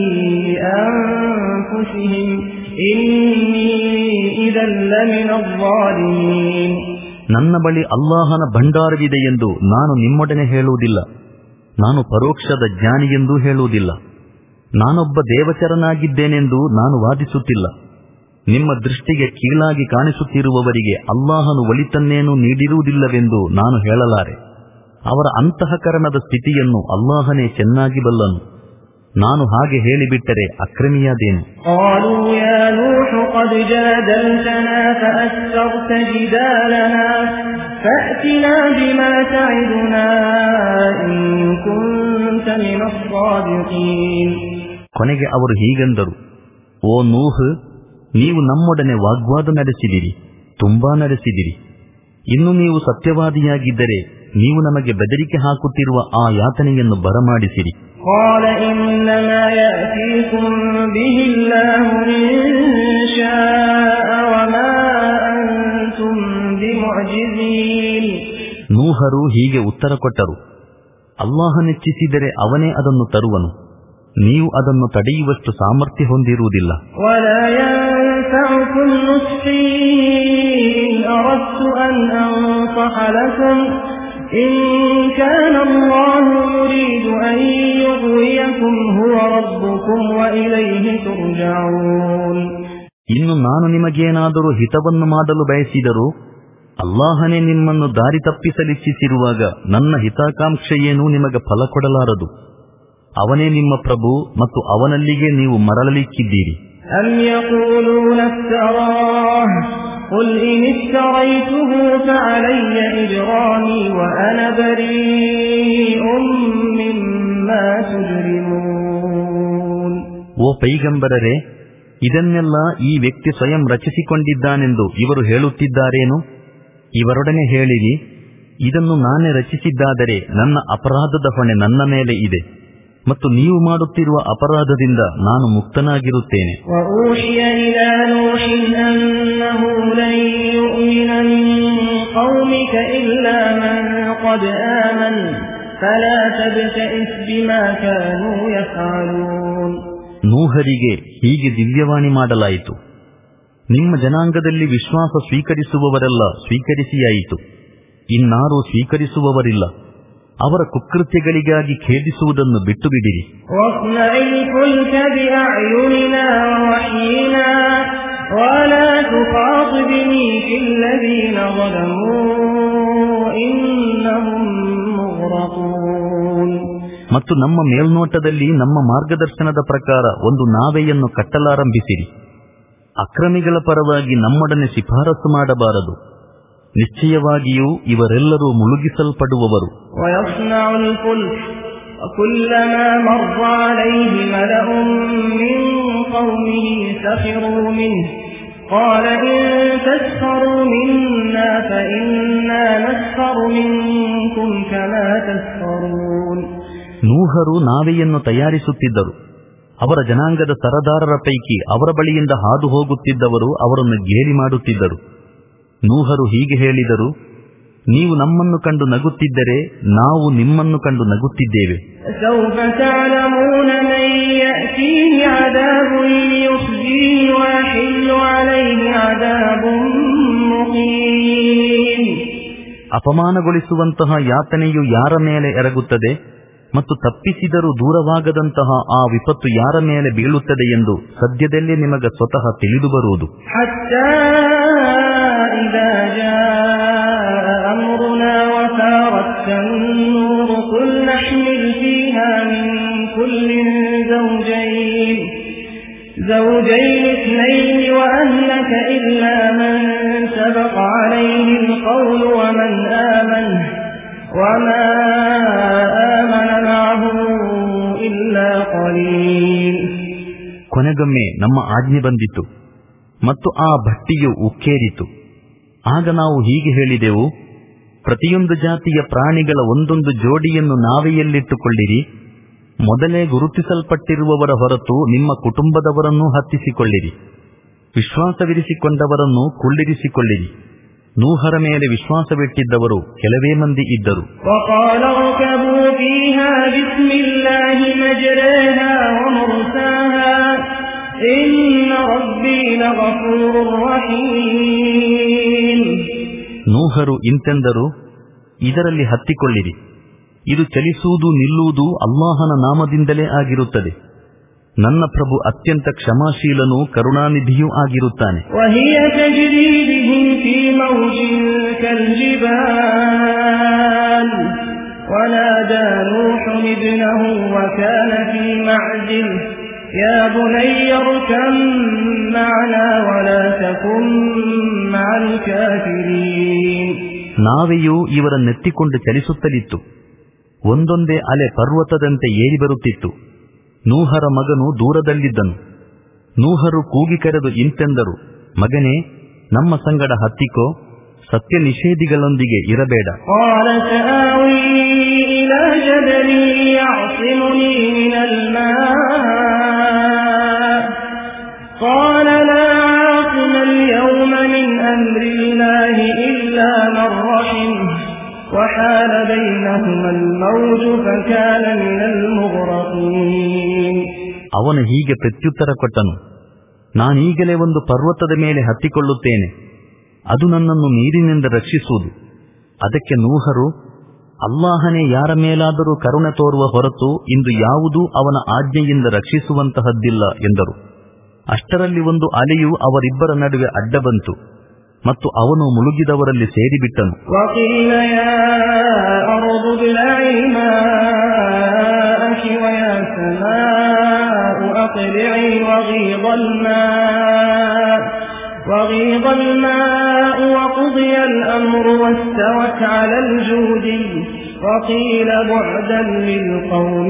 S1: ಅನ್ಫುಸಿಹಿಂ ಇನ್ನೀ ಇದನ್ ಲಮಿನ ಅಜ್ಜಾಲಿಮೀನ್.
S2: ನನ್ನ ಬಳಿ ಅಲ್ಲಾಹನ ಭಂಡಾರವಿದೆ ಎಂದು ನಾನು ನಿಮ್ಮೊಡನೆ ಹೇಳುವುದಿಲ್ಲ. ನಾನು ಪರೋಕ್ಷದ ಜ್ಞಾನಿಯೆಂದೂ ಹೇಳುವುದಿಲ್ಲ. ನಾನೊಬ್ಬ ದೇವಚರನಾಗಿದ್ದೇನೆಂದು ನಾನು ವಾದಿಸುತ್ತಿಲ್ಲ. ನಿಮ್ಮ ದೃಷ್ಟಿಗೆ ಕೀಳಾಗಿ ಕಾಣಿಸುತ್ತಿರುವವರಿಗೆ ಅಲ್ಲಾಹನು ಒಳಿತನ್ನೇನೂ ನೀಡಿರುವುದಿಲ್ಲವೆಂದು ನಾನು ಹೇಳಲಾರೆ. ಅವರ ಅಂತಃಕರಣದ ಸ್ಥಿತಿಯನ್ನು ಅಲ್ಲಾಹನೇ ಚೆನ್ನಾಗಿ ಬಲ್ಲನು. ನಾನು ಹಾಗೆ ಹೇಳಿಬಿಟ್ಟರೆ ಅಕ್ರಮಿಯಾದೇನು? ಕೊನೆಗೆ ಅವರು ಹೀಗೆಂದರು, ಓ ನೂಹ್, ನೀವು ನಮ್ಮೊಡನೆ ವಾಗ್ವಾದ ನಡೆಸಿದಿರಿ, ತುಂಬಾ ನಡೆಸಿದಿರಿ. ಇನ್ನು ನೀವು ಸತ್ಯವಾದಿಯಾಗಿದ್ದರೆ ನೀವು ನಮಗೆ ಬೆದರಿಕೆ ಹಾಕುತ್ತಿರುವ ಆ ಯಾತನೆಯನ್ನು ಬರಮಾಡಿಸಿರಿ. ನೂಹರು ಹೀಗೆ ಉತ್ತರ ಕೊಟ್ಟರು, ಅಲ್ಲಾಹನೆಚ್ಚಿಸಿದರೆ ಅವನೇ ಅದನ್ನು ತರುವನು. ನೀವು ಅದನ್ನು ತಡೆಯುವಷ್ಟು ಸಾಮರ್ಥ್ಯ ಹೊಂದಿರುವುದಿಲ್ಲ. ಇನ್ನು ನಾನು ನಿಮಗೇನಾದರೂ ಹಿತವನ್ನು ಮಾಡಲು ಬಯಸಿದರೂ ಅಲ್ಲಾಹನೇ ನಿಮ್ಮನ್ನು ದಾರಿ ತಪ್ಪಿಸಲಿಚ್ಛಿಸಿರುವಾಗ ನನ್ನ ಹಿತಾಕಾಂಕ್ಷೆಯೇನೂ ನಿಮಗೆ ಫಲ ಕೊಡಲಾರದು. ಅವನೇ ನಿಮ್ಮ ಪ್ರಭು ಮತ್ತು ಅವನಲ್ಲಿಗೆ ನೀವು ಮರಳಲಿಕ್ಕಿದ್ದೀರಿ. قل إن افتريته فعلي إجرامي وأنا بريء مما تجرمون. ಓ ಪೈಗಂಬರರೇ, ಇದನ್ನೆಲ್ಲ ಈ ವ್ಯಕ್ತಿ ಸ್ವಯಂ ರಚಿಸಿಕೊಂಡಿದ್ದಾನೆಂದು ಇವರು ಹೇಳುತ್ತಿದ್ದಾರೇನು? ಇವರೊಡನೆ ಹೇಳಿರಿ, ಇದನ್ನು ನಾನೇ ರಚಿಸಿದ್ದಾದರೆ ನನ್ನ ಅಪರಾಧದ ಹೊಣೆ ನನ್ನ ಮೇಲೆ ಇದೆ ಮತ್ತು ನೀವು ಮಾಡುತ್ತಿರುವ ಅಪರಾಧದಿಂದ ನಾನು ಮುಕ್ತನಾಗಿರುತ್ತೇನೆ.
S1: قومك إلا من قد آمن فلا تبتئس بما كانوا يفعلون.
S2: ನೂಹರಿಗೆ ಹೀಗೆ ದಿವ್ಯವಾಣಿ ಮಾಡಲಾಯಿತು, ನಿಮ್ಮ ಜನಾಂಗದಲ್ಲಿ ವಿಶ್ವಾಸ ಸ್ವೀಕರಿಸುವವರೆಲ್ಲ ಸ್ವೀಕರಿಸಿಯಾಯಿತು, ಇನ್ನಾರೂ ಸ್ವೀಕರಿಸುವವರಿಲ್ಲ. ಅವರ ಕುಕೃತ್ಯಗಳಿಗಾಗಿ ಖೇದಿಸುವುದನ್ನು ಬಿಟ್ಟು ಬಿಡಿರಿ. ಮತ್ತು ನಮ್ಮ ಮೇಲ್ನೋಟದಲ್ಲಿ ನಮ್ಮ ಮಾರ್ಗದರ್ಶನದ ಪ್ರಕಾರ ಒಂದು ನಾವೆಯನ್ನು ಕಟ್ಟಲಾರಂಭಿಸಿರಿ. ಅಕ್ರಮಿಗಳ ಪರವಾಗಿ ನಮ್ಮೊಡನೆ ಶಿಫಾರಸು ಮಾಡಬಾರದು. ನಿಶ್ಚಯವಾಗಿಯೂ ಇವರೆಲ್ಲರೂ ಮುಳುಗಿಸಲ್ಪಡುವವರು. ನೂಹರು ನಾವೆಯನ್ನು ತಯಾರಿಸುತ್ತಿದ್ದರು. ಅವರ ಜನಾಂಗದ ಸರದಾರರ ಪೈಕಿ ಅವರ ಬಳಿಯಿಂದ ಹಾದು ಹೋಗುತ್ತಿದ್ದವರು ಅವರನ್ನು ಗೇಲಿ ಮಾಡುತ್ತಿದ್ದರು. ನೂಹರು ಹೀಗೆ ಹೇಳಿದರು, ನೀವು ನಮ್ಮನ್ನು ಕಂಡು ನಗುತ್ತಿದ್ದರೆ ನಾವು ನಿಮ್ಮನ್ನು ಕಂಡು ನಗುತ್ತಿದ್ದೇವೆ. ಅಪಮಾನಗೊಳಿಸುವಂತಹ ಯಾತನೆಯು ಯಾರ ಮೇಲೆ ಎರಗುತ್ತದೆ ಮತ್ತು ತಪ್ಪಿಸಿದರೂ ದೂರವಾಗದಂತಹ ಆ ವಿಪತ್ತು ಯಾರ ಮೇಲೆ ಬೀಳುತ್ತದೆ ಎಂದು ಸದ್ಯದಲ್ಲೇ ನಿಮಗೆ ಸ್ವತಃ ತಿಳಿದು ಬರುವುದು.
S1: زوجين اثنين وأهلك إلا من سبق عليه القول ومن آمن وما آمن معه إلا قليل.
S2: ಕೊನೆಗೊಮ್ಮೆ ನಮ್ಮ ಆಜ್ಞೆ ಬಂದಿತು ಮತ್ತು ಆ ಭಟ್ಟಿಯು ಉಕ್ಕೇರಿತು. ಆಗ ನಾವು ಹೀಗೆ ಹೇಳಿದೆವು, ಪ್ರತಿಯೊಂದು ಜಾತಿಯ ಪ್ರಾಣಿಗಳ ಒಂದೊಂದು ಜೋಡಿಯನ್ನು ನಾವೆಯಲ್ಲಿಟ್ಟುಕೊಳ್ಳಿರಿ. ಮೊದಲೇ ಗುರುತಿಸಲ್ಪಟ್ಟಿರುವವರ ಹೊರತು ನಿಮ್ಮ ಕುಟುಂಬದವರನ್ನೂ ಹತ್ತಿಸಿಕೊಳ್ಳಿರಿ. ವಿಶ್ವಾಸವಿರಿಸಿಕೊಂಡವರನ್ನು ಕುಳ್ಳಿರಿಸಿಕೊಳ್ಳಿರಿ. ನೂಹರ ಮೇಲೆ ವಿಶ್ವಾಸವಿಟ್ಟಿದ್ದವರು ಕೆಲವೇ ಮಂದಿ ಇದ್ದರು. ನೂಹರು ಇಂತೆಂದರು, ಇದರಲ್ಲಿ ಹತ್ತಿಕೊಳ್ಳಿರಿ. ಇದು ಚಲಿಸುವುದು ನಿಲ್ಲುವುದು ಅಲ್ಲಾಹನ ನಾಮದಿಂದಲೇ ಆಗಿರುತ್ತದೆ. ನನ್ನ ಪ್ರಭು ಅತ್ಯಂತ ಕ್ಷಮಾಶೀಲನೂ ಕರುಣಾನಿಧಿಯೂ ಆಗಿರುತ್ತಾನೆ. ನಾವೆಯೂ ಇವರನ್ನೆತ್ತಿಕೊಂಡು ಚಲಿಸುತ್ತಲಿತ್ತು. ಒಂದೊಂದೇ ಅಲೆ ಪರ್ವತದಂತೆ ಏರಿ ಬರುತ್ತಿತ್ತು. ನೂಹರ ಮಗನು ದೂರದಲ್ಲಿದ್ದನು. ನೂಹರು ಕೂಗಿ ಕರೆದು ಇಂತೆಂದರು, ಮಗನೇ, ನಮ್ಮ ಸಂಗಡ ಹತ್ತಿಕೋ, ಸತ್ಯ ನಿಷೇಧಿಗಳೊಂದಿಗೆ ಇರಬೇಡ. ಅವನು ಹೀಗೆ ಪ್ರತ್ಯುತ್ತರ ಕೊಟ್ಟನು, ನಾನೀಗಲೇ ಒಂದು ಪರ್ವತದ ಮೇಲೆ ಹತ್ತಿಕೊಳ್ಳುತ್ತೇನೆ, ಅದು ನನ್ನನ್ನು ನೀರಿನಿಂದ ರಕ್ಷಿಸುವುದು. ಅದಕ್ಕೆ ನೂಹರು, ಅಲ್ಲಾಹನೇ ಯಾರ ಮೇಲಾದರೂ ಕರುಣೆ ತೋರುವ ಹೊರತು ಇಂದು ಯಾವುದೂ ಅವನ ಆಜ್ಞೆಯಿಂದ ರಕ್ಷಿಸುವಂತಹದ್ದಿಲ್ಲ ಎಂದರು. ಅಷ್ಟರಲ್ಲಿ ಒಂದು ಅಲೆಯು ಅವರಿಬ್ಬರ ನಡುವೆ ಅಡ್ಡ ಬಂತು ಮತ್ತು ಅವನು ಮುಳುಗಿದವರಲ್ಲಿ ಸೇರಿಬಿಟ್ಟನು.
S1: وغيض الماء وقضي الأمر واستوت على الجود وقيل بعدا للقوم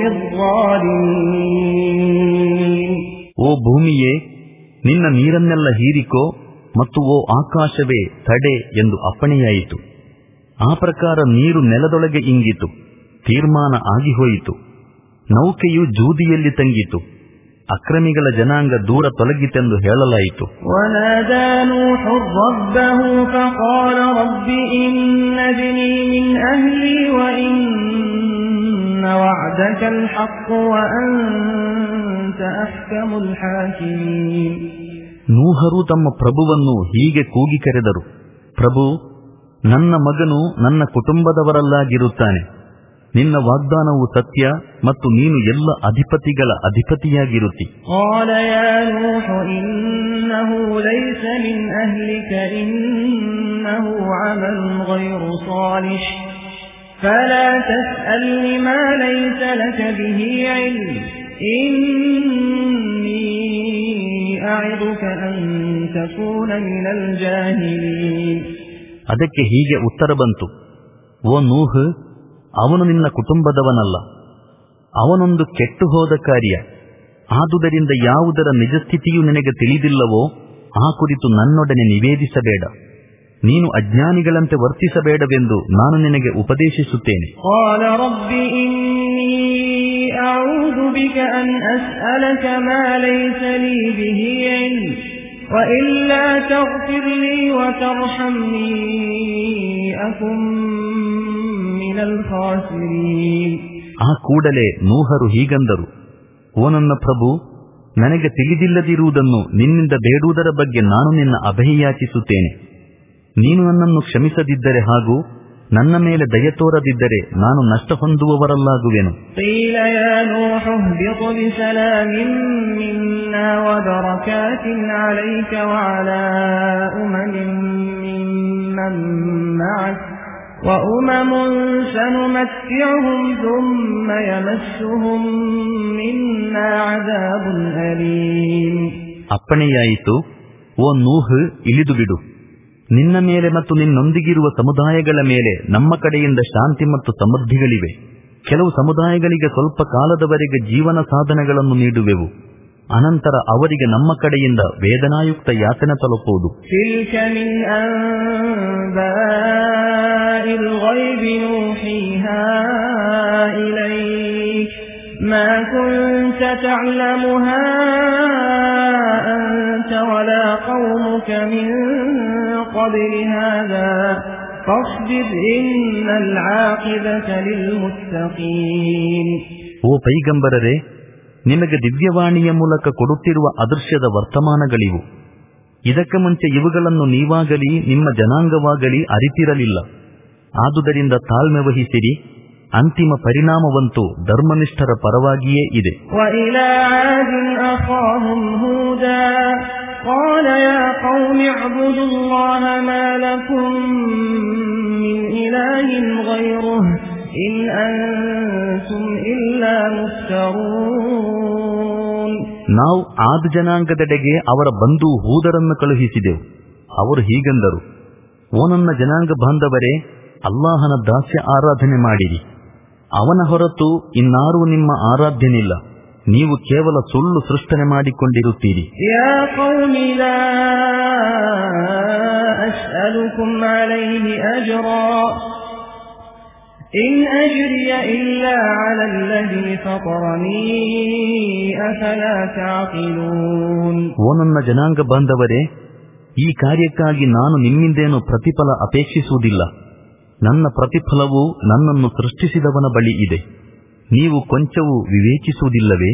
S1: الظالمين.
S2: ಓ ಭೂಮಿಯೇ, ನಿನ್ನ ನೀರನ್ನೆಲ್ಲ ಹೀರಿಕೋ ಮತ್ತು ಓ ಆಕಾಶವೇ ತಡೆ ಎಂದು ಅಪ್ಪಣೆಯಾಯಿತು. ಆ ಪ್ರಕಾರ ನೀರು ನೆಲದೊಳಗೆ ಇಂಗಿತು, ತೀರ್ಮಾನ ಆಗಿಹೋಯಿತು. ನೌಕೆಯು ಜೂದಿಯಲ್ಲಿ ತಂಗಿತು. ಅಕ್ರಮಿಗಳ ಜನಾಂಗ ದೂರ ತೊಲಗಿತೆಂದು ಹೇಳಲಾಯಿತು. ನೂಹರು ತಮ್ಮ ಪ್ರಭುವನ್ನು ಹೀಗೆ ಕೂಗಿ ಕರೆದರು, ಪ್ರಭು, ನನ್ನ ಮಗನು ನನ್ನ ಕುಟುಂಬದವರಲ್ಲಾಗಿರುತ್ತಾನೆ. ನಿನ್ನ ವಾಗ್ದಾನವು ಸತ್ಯ ಮತ್ತು ನೀನು ಎಲ್ಲ ಅಧಿಪತಿಗಳ ಅಧಿಪತಿಯಾಗಿರುತ್ತಿ. ಅದಕ್ಕೆ ಹೀಗೆ ಉತ್ತರ ಬಂತು, ಓ ನೂಹ್, ಅವನು ನಿನ್ನ ಕುಟುಂಬದವನಲ್ಲ, ಅವನೊಂದು ಕೆಟ್ಟು ಹೋದ ಕಾರ್ಯ. ಆದುದರಿಂದ ಯಾವುದರ ನಿಜಸ್ಥಿತಿಯು ನಿನಗೆ ತಿಳಿದಿಲ್ಲವೋ ಆ ಕುರಿತು ನನ್ನೊಡನೆ ನಿವೇದಿಸಬೇಡ. ನೀನು ಅಜ್ಞಾನಿಗಳಂತೆ ವರ್ತಿಸಬೇಡವೆಂದು ನಾನು ನಿನಗೆ ಉಪದೇಶಿಸುತ್ತೇನೆ. ಆ ಕೂಡಲೇ ನೂಹರು ಹೀಗಂದರು, ಓ ನನ್ನ ಪ್ರಭು, ನನಗೆ ತಿಳಿದಿಲ್ಲದಿರುವುದನ್ನು ನಿನ್ನಿಂದ ಬೇಡುವುದರ ಬಗ್ಗೆ ನಾನು ನಿನ್ನ ಅಭಯಯಾಚಿಸುತ್ತೇನೆ. ನೀನು ನನ್ನನ್ನು ಕ್ಷಮಿಸದಿದ್ದರೆ ಹಾಗೂ ನನ್ನ ಮೇಲೆ ದಯ ತೋರದಿದ್ದರೆ ನಾನು ನಷ್ಟ ಹೊಂದುವವರಲ್ಲಾಗುವೆನು. ಅಪ್ಪಣೆಯಾಯಿತು, ಓ ನೂಹ್, ಇಳಿದು ಬಿಡು. ನಿನ್ನ ಮೇಲೆ ಮತ್ತು ನಿನ್ನೊಂದಿಗಿರುವ ಸಮುದಾಯಗಳ ಮೇಲೆ ನಮ್ಮ ಕಡೆಯಿಂದ ಶಾಂತಿ ಮತ್ತು ಸಮೃದ್ಧಿಗಳಿವೆ. ಕೆಲವು ಸಮುದಾಯಗಳಿಗೆ ಸ್ವಲ್ಪ ಕಾಲದವರೆಗೆ ಜೀವನ ಸಾಧನಗಳನ್ನು ನೀಡುವೆವು, ಅನಂತರ ಅವರಿಗೆ ನಮ್ಮ ಕಡೆಯಿಂದ ವೇದನಾಯುಕ್ತ ಯಾತನೆ ತಲುಪುವುದು.
S1: ما كنت تعلمها أنت ولا قومك من قبل هذا فاصبر إن العاقبة للمتقين.
S2: ಓ ಪೈಗಂಬರರೇ, ನಿಮಗೆ ದಿವ್ಯವಾಣಿಯ ಮೂಲಕ ಕೊಡುತ್ತಿರುವ ಅದೃಶ್ಯದ ವರ್ತಮಾನಗಳಿವು. ಇದಕ್ಕೆ ಮುಂಚೆ ಇವುಗಳನ್ನು ನೀವಾಗಲಿ ನಿಮ್ಮ ಜನಾಂಗವಾಗಲಿ ಅರಿತಿರಲಿಲ್ಲ. ಆದುದರಿಂದ ತಾಳ್ಮೆ ವಹಿಸಿರಿ, ಅಂತಿಮ ಪರಿಣಾಮವಂತೂ ಧರ್ಮನಿಷ್ಠರ ಪರವಾಗಿಯೇ ಇದೆ. ನಾವು ಆದ್ ಜನಾಂಗದೆಡೆಗೆ ಅವರ ಬಂಧು ಹೂದರನ್ನು ಕಳುಹಿಸಿದೆವು. ಅವರು ಹೀಗೆಂದರು, ಓ ನನ್ನ ಜನಾಂಗ ಬಾಂಧವರೇ, ಅಲ್ಲಾಹನ ದಾಸ್ಯ ಆರಾಧನೆ ಮಾಡಿರಿ. ಅವನ ಹೊರತು ಇನ್ನಾರೂ ನಿಮ್ಮ ಆರಾಧ್ಯನಿಲ್ಲ. ನೀವು ಕೇವಲ ಸುಳ್ಳು ಸೃಷ್ಟನೆ ಮಾಡಿಕೊಂಡಿರುತ್ತೀರಿ. ಓ ನನ್ನ ಜನಾಂಗ ಬಾಂಧವರೇ, ಈ ಕಾರ್ಯಕ್ಕಾಗಿ ನಾನು ನಿಮ್ಮಿಂದೇನು ಪ್ರತಿಫಲ ಅಪೇಕ್ಷಿಸುವುದಿಲ್ಲ. ನನ್ನ ಪ್ರತಿಫಲವು ನನ್ನನ್ನು ಸೃಷ್ಟಿಸಿದವನ ಬಳಿ ಇದೆ. ನೀವು ಕೊಂಚವೂ ವಿವೇಚಿಸುವುದಿಲ್ಲವೇ?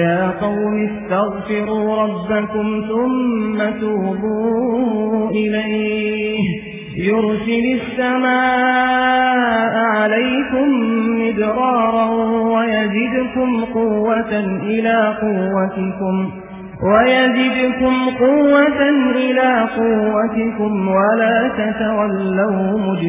S1: يرسل السماء عليكم مدرارا ويزدكم قوة إلى قوتكم ويزدكم قوة إلى قوتكم ولا تتولوا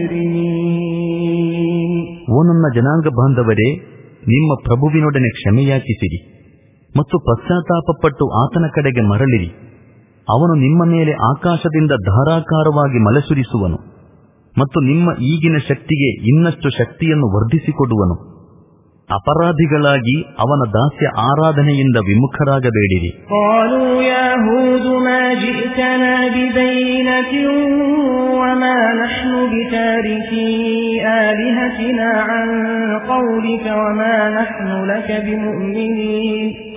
S1: مجرمين.
S2: ಓ ನನ್ನ ಜನಾಂಗ ಬಾಂಧವರೇ, ನಿಮ್ಮ ಪ್ರಭುವಿನೊಡನೆ ಕ್ಷಮೆಯಾಚಿಸಿರಿ ಮತ್ತು ಪಶ್ಚಾತ್ತಾಪಪಟ್ಟು ಆತನ ಕಡೆಗೆ ಮರಳಿರಿ. ಅವನು ನಿಮ್ಮ ಮೇಲೆ ಆಕಾಶದಿಂದ ಧಾರಾಕಾರವಾಗಿ ಮಳೆ ಸುರಿಸುವನು ಮತ್ತು ನಿಮ್ಮ ಈಗಿನ ಶಕ್ತಿಗೆ ಇನ್ನಷ್ಟು ಶಕ್ತಿಯನ್ನು ವರ್ಧಿಸಿಕೊಡುವನು. ಅಪರಾಧಿಗಳಾಗಿ ಅವನ ದಾಸ್ಯ ಆರಾಧನೆಯಿಂದ ವಿಮುಖರಾಗಬೇಡಿರಿ.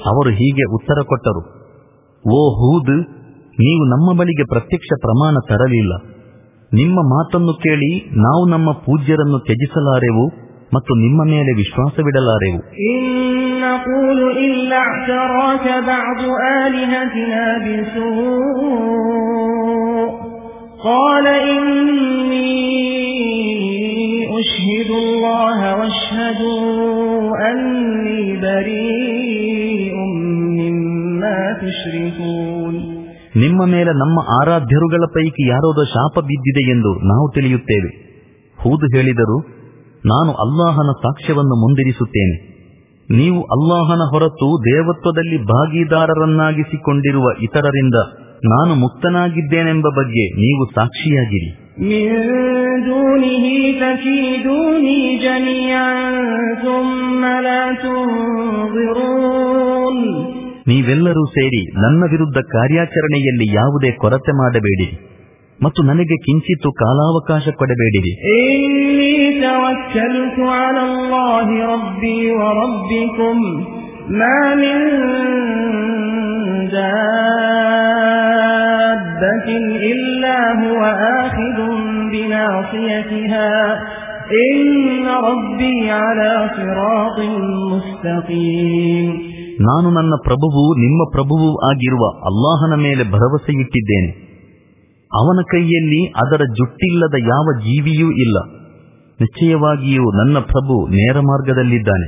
S2: ಅವರು ಹೀಗೆ ಉತ್ತರ ಕೊಟ್ಟರು, ಓ ಹೂದ್, ನೀವು ನಮ್ಮ ಬಳಿಗೆ ಪ್ರತ್ಯಕ್ಷ ಪ್ರಮಾಣ ತರಲಿಲ್ಲ. ನಿಮ್ಮ ಮಾತನ್ನು ಕೇಳಿ ನಾವು ನಮ್ಮ ಪೂಜ್ಯರನ್ನು ತ್ಯಜಿಸಲಾರೆವು ಮತ್ತು ನಿಮ್ಮ ಮೇಲೆ ವಿಶ್ವಾಸವಿಡಲಾರೆವು. ನಿಮ್ಮ ಮೇಲೆ ನಮ್ಮ ಆರಾಧ್ಯರುಗಳ ಪೈಕಿ ಯಾರೋದೋ ಶಾಪ ಬಿದ್ದಿದೆ ಎಂದು ನಾವು ತಿಳಿಯುತ್ತೇವೆ. ಹೂದ್ ಹೇಳಿದರು, ನಾನು ಅಲ್ಲಾಹನ ಸಾಕ್ಷ್ಯವನ್ನು ಮುಂದಿರಿಸುತ್ತೇನೆ. ನೀವು ಅಲ್ಲಾಹನ ಹೊರತು ದೇವತ್ವದಲ್ಲಿ ಭಾಗಿದಾರರನ್ನಾಗಿಸಿಕೊಂಡಿರುವ ಇತರರಿಂದ ನಾನು ಮುಕ್ತನಾಗಿದ್ದೇನೆಂಬ ಬಗ್ಗೆ ನೀವು ಸಾಕ್ಷಿಯಾಗಿರಿ. ನೀವೆಲ್ಲರೂ ಸೇರಿ ನನ್ನ ವಿರುದ್ಧ ಕಾರ್ಯಾಚರಣೆಯಲ್ಲಿ ಯಾವುದೇ ಕೊರತೆ ಮಾಡಬೇಡಿರಿ ಮತ್ತು ನನಗೆ ಕಿಂಚಿತ್ತು ಕಾಲಾವಕಾಶ ಕೊಡಬೇಡಿರಿ. ನಾನು ನನ್ನ ಪ್ರಭುವು ನಿಮ್ಮ ಪ್ರಭುವೂ ಆಗಿರುವ ಅಲ್ಲಾಹನ ಮೇಲೆ ಭರವಸೆಯಿಟ್ಟಿದ್ದೇನೆ. ಅವನ ಕೈಯಲ್ಲಿ ಅದರ ಜುಟ್ಟಿಲ್ಲದ ಯಾವ ಜೀವಿಯೂ ಇಲ್ಲ. ನಿಶ್ಚಯವಾಗಿಯೂ ನನ್ನ ಪ್ರಭು ನೇರ ಮಾರ್ಗದಲ್ಲಿದ್ದಾನೆ.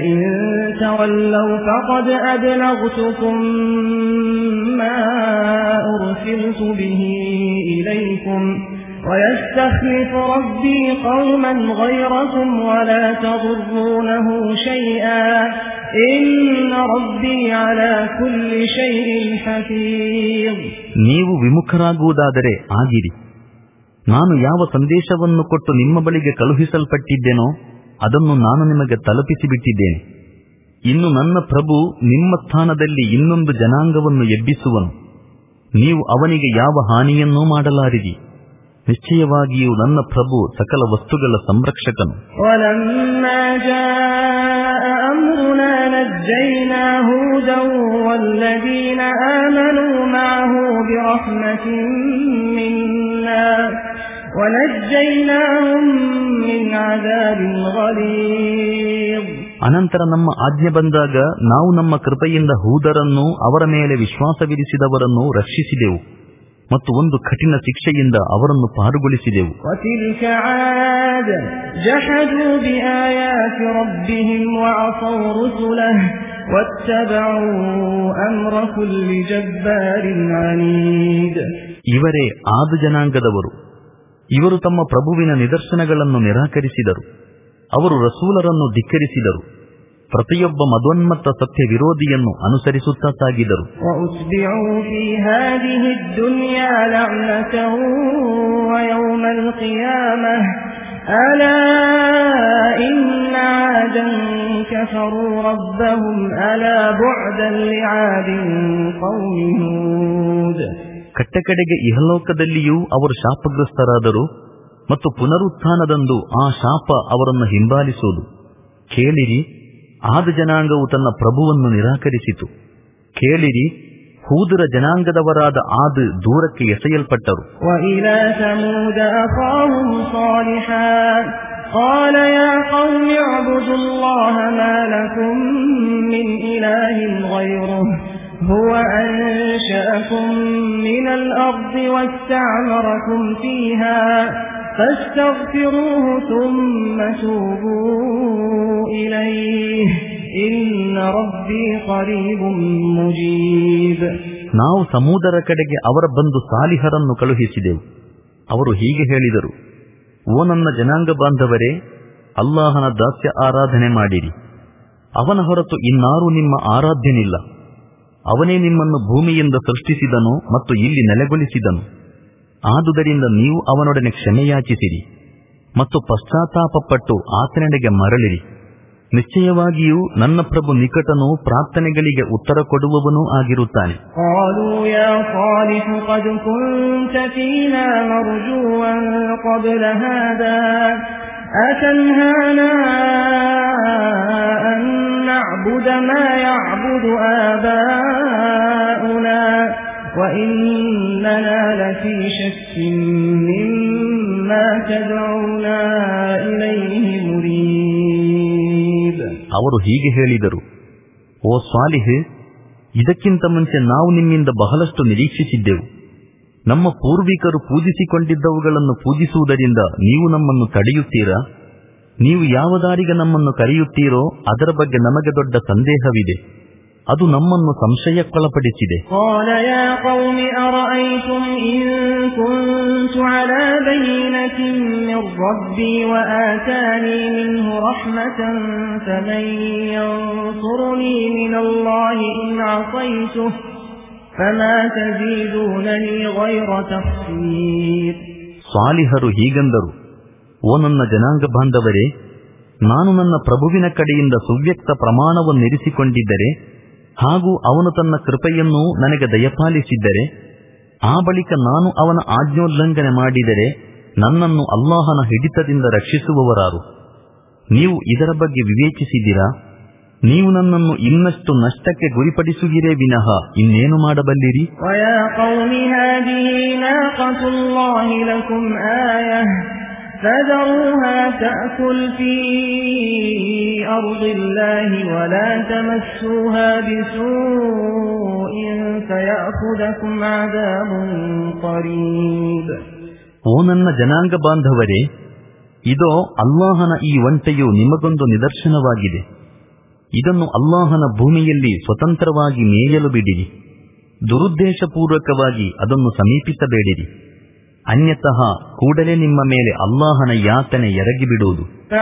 S1: ويستخلف ربي قوما غيركم ولا تضرونه شيئا إن ربي على كل شيء حفيظ.
S2: ನೀವು ವಿಮುಖರಾಗುವುದಾದರೆ ಆಗಿರಿ. ನಾನು ಯಾವ ಸಂದೇಶವನ್ನು ಕೊಟ್ಟು ನಿಮ್ಮ ಬಳಿಗೆ ಕಳುಹಿಸಲ್ಪಟ್ಟಿದ್ದೇನೋ ಅದನ್ನು ನಾನು ನಿಮಗೆ ತಲುಪಿಸಿಬಿಟ್ಟಿದ್ದೇನೆ. ಇನ್ನು ನನ್ನ ಪ್ರಭು ನಿಮ್ಮ ಸ್ಥಾನದಲ್ಲಿ ಇನ್ನೊಂದು ಜನಾಂಗವನ್ನು ಎಬ್ಬಿಸುವನು. ನೀವು ಅವನಿಗೆ ಯಾವ ಹಾನಿಯನ್ನೂ ಮಾಡಲಾರಿರಿ. ನಿಶ್ಚಯವಾಗಿಯೂ ನನ್ನ ಪ್ರಭು ಸಕಲ ವಸ್ತುಗಳ ಸಂರಕ್ಷಕನು. ಅನಂತರ ನಮ್ಮ ಆಜ್ಞೆ ಬಂದಾಗ ನಾವು ನಮ್ಮ ಕೃಪೆಯಿಂದ ಹೂದರನ್ನು ಅವರ ಮೇಲೆ ವಿಶ್ವಾಸವಿರಿಸಿದವರನ್ನು ರಕ್ಷಿಸಿದೆವು ಮತ್ತು ಒಂದು ಕಠಿಣ ಶಿಕ್ಷೆಯಿಂದ ಅವರನ್ನು ಪಾರುಗೊಳಿಸಿದೆವು. ಇವರೇ ಆದ ಜನಾಂಗದವರು. ಇವರು ತಮ್ಮ ಪ್ರಭುವಿನ ನಿದರ್ಶನಗಳನ್ನು ನಿರಾಕರಿಸಿದರು. ಅವರು ರಸೂಲರನ್ನು ಧಿಕ್ಕರಿಸಿದರು. ಪ್ರತಿಯೊಬ್ಬ ಮದೋನ್ಮತ್ತ ಸತ್ಯ ವಿರೋಧಿಯನ್ನು ಅನುಸರಿಸುತ್ತಾ ಸಾಗಿದರು. ಕಟ್ಟಕಡೆಗೆ ಇಹಲೋಕದಲ್ಲಿಯೂ ಅವರು ಶಾಪಗ್ರಸ್ತರಾದರು ಮತ್ತು ಪುನರುತ್ಥಾನದಂದು ಆ ಶಾಪ ಅವರನ್ನು ಹಿಂಬಾಲಿಸುವುದು. ಕೇಳಿರಿ, ಆದ ಜನಾಂಗವು ತನ್ನ ಪ್ರಭುವನ್ನು ನಿರಾಕರಿಸಿತು. ಕೇಳಿರಿ, ಹೂದರ ಜನಾಂಗದವರಾದ ಆದ್ ದೂರಕ್ಕೆ ಎಸೆಯಲ್ಪಟ್ಟರು.
S1: هو أنشأكم من الأرض واستعمركم فيها فاستغفروه ثم توبوا إليه إن ربي قريب مجيب.
S2: ನಾವು ಸಮುದ್ರದ ಕಡೆಗೆ ಅವರ ಬಂಧು ಸಾಲಿಹರನ್ನು ಕಳುಹಿಸಿದೆವು. ಅವರು ಹೀಗೆ ಹೇಳಿದರು, ಓ ನನ್ನ ಜನಾಂಗ ಬಾಂಧವರೇ, ಅಲ್ಲಾಹನ ದಾಸ್ಯ ಆರಾಧನೆ ಮಾಡಿರಿ. ಅವನ ಹೊರತು ಇನ್ನಾರೂ ನಿಮ್ಮ ಆರಾಧ್ಯನಿಲ್ಲ. ಅವನೇ ನಿಮ್ಮನ್ನು ಭೂಮಿಯಿಂದ ಸೃಷ್ಟಿಸಿದನು ಮತ್ತು ಇಲ್ಲಿ ನೆಲೆಗೊಳಿಸಿದನು. ಆದುದರಿಂದ ನೀವು ಅವನೊಡನೆ ಕ್ಷಮೆಯಾಚಿಸಿರಿ ಮತ್ತು ಪಶ್ಚಾತ್ತಾಪಪಟ್ಟು ಆತನೆಡೆಗೆ ಮರಳಿರಿ. ನಿಶ್ಚಯವಾಗಿಯೂ ನನ್ನ ಪ್ರಭು ನಿಕಟನೂ ಪ್ರಾರ್ಥನೆಗಳಿಗೆ ಉತ್ತರ ಕೊಡುವವನೂ ಆಗಿರುತ್ತಾನೆ.
S1: نعبد ما يعبد آباؤنا وإننا لفي شك مما تدعونا إليه مريب.
S2: ಅವರು ಹೀಗೆ ಹೇಳಿದರು, ಓ ಸಾಲಿಹ್, ಇದಕ್ಕಿಂತ ಮುಂಚೆ ನಾವು ನಿಮ್ಮಿಂದ ಬಹಳಷ್ಟು ನಿರೀಕ್ಷಿಸಿದ್ದೆವು. ನಮ್ಮ ಪೂರ್ವಿಕರು ಪೂಜಿಸಿಕೊಂಡಿದ್ದವುಗಳನ್ನು ಪೂಜಿಸುವುದರಿಂದ ನೀವು ನಮ್ಮನ್ನು ತಡೆಯುತ್ತೀರಾ? ನೀವು ಯಾವ ದಾರಿಗೆ ನಮ್ಮನ್ನು ಕರೆಯುತ್ತೀರೋ ಅದರ ಬಗ್ಗೆ ನಮಗೆ ದೊಡ್ಡ ಸಂದೇಹವಿದೆ. ಅದು ನಮ್ಮನ್ನು ಸಂಶಯಕ್ಕೊಳಪಡಿಸಿದೆ.
S1: قال يا قوم أرأيتم إن كنت على بينة من ربي وآتاني منه رحمة فمن ينصرني من الله إن عصيته فما تزيدونني غير تخسير.
S2: ಸಾಲಿಹರು ಹೀಗಂದರು, ಓ ನನ್ನ ಜನಾಂಗ ಬಾಂಧವರೇ, ನಾನು ನನ್ನ ಪ್ರಭುವಿನ ಕಡೆಯಿಂದ ಸುವ್ಯಕ್ತ ಪ್ರಮಾಣವನ್ನಿರಿಸಿಕೊಂಡಿದ್ದರೆ ಹಾಗೂ ಅವನು ತನ್ನ ಕೃಪೆಯನ್ನು ನನಗೆ ದಯಪಾಲಿಸಿದ್ದರೆ, ಆ ಬಳಿಕ ನಾನು ಅವನ ಆಜ್ಞೋಲ್ಲಂಘನೆ ಮಾಡಿದರೆ ನನ್ನನ್ನು ಅಲ್ಲಾಹನ ಹಿಡಿತದಿಂದ ರಕ್ಷಿಸುವವರಾರು? ನೀವು ಇದರ ಬಗ್ಗೆ ವಿವೇಚಿಸಿದಿರಾ? ನೀವು ನನ್ನನ್ನು ಇನ್ನಷ್ಟು ನಷ್ಟಕ್ಕೆ ಗುರಿಪಡಿಸುವಿರೇ ವಿನಃ ಇನ್ನೇನು ಮಾಡಬಲ್ಲಿರಿ?
S1: فذروها تأكل في أرض الله ولا تمسوها بسوء فيأخذكم عذاب قريب.
S2: ಓ ನನ್ನ ಜನಾಂಗ ಬಾಂಧವರೇ, ಇದೋ ಅಲ್ಲಾಹನ ಈ ಒಂಟೆಯು ನಿಮಗೊಂದು ನಿದರ್ಶನವಾಗಿದೆ. ಇದನ್ನು ಅಲ್ಲಾಹನ ಭೂಮಿಯಲ್ಲಿ ಸ್ವತಂತ್ರವಾಗಿ ಮೇಯಲು ಬಿಡಿರಿ. ದುರುದ್ದೇಶಪೂರ್ವಕವಾಗಿ ಅದನ್ನು ಸಮೀಪಿಸಬೇಡಿರಿ, ಅನ್ಯತಃ ಕೂಡಲೇ ನಿಮ್ಮ ಮೇಲೆ ಅಲ್ಲಾಹನ ಯಾತನೆ ಎರಗಿಬಿಡುವುದು.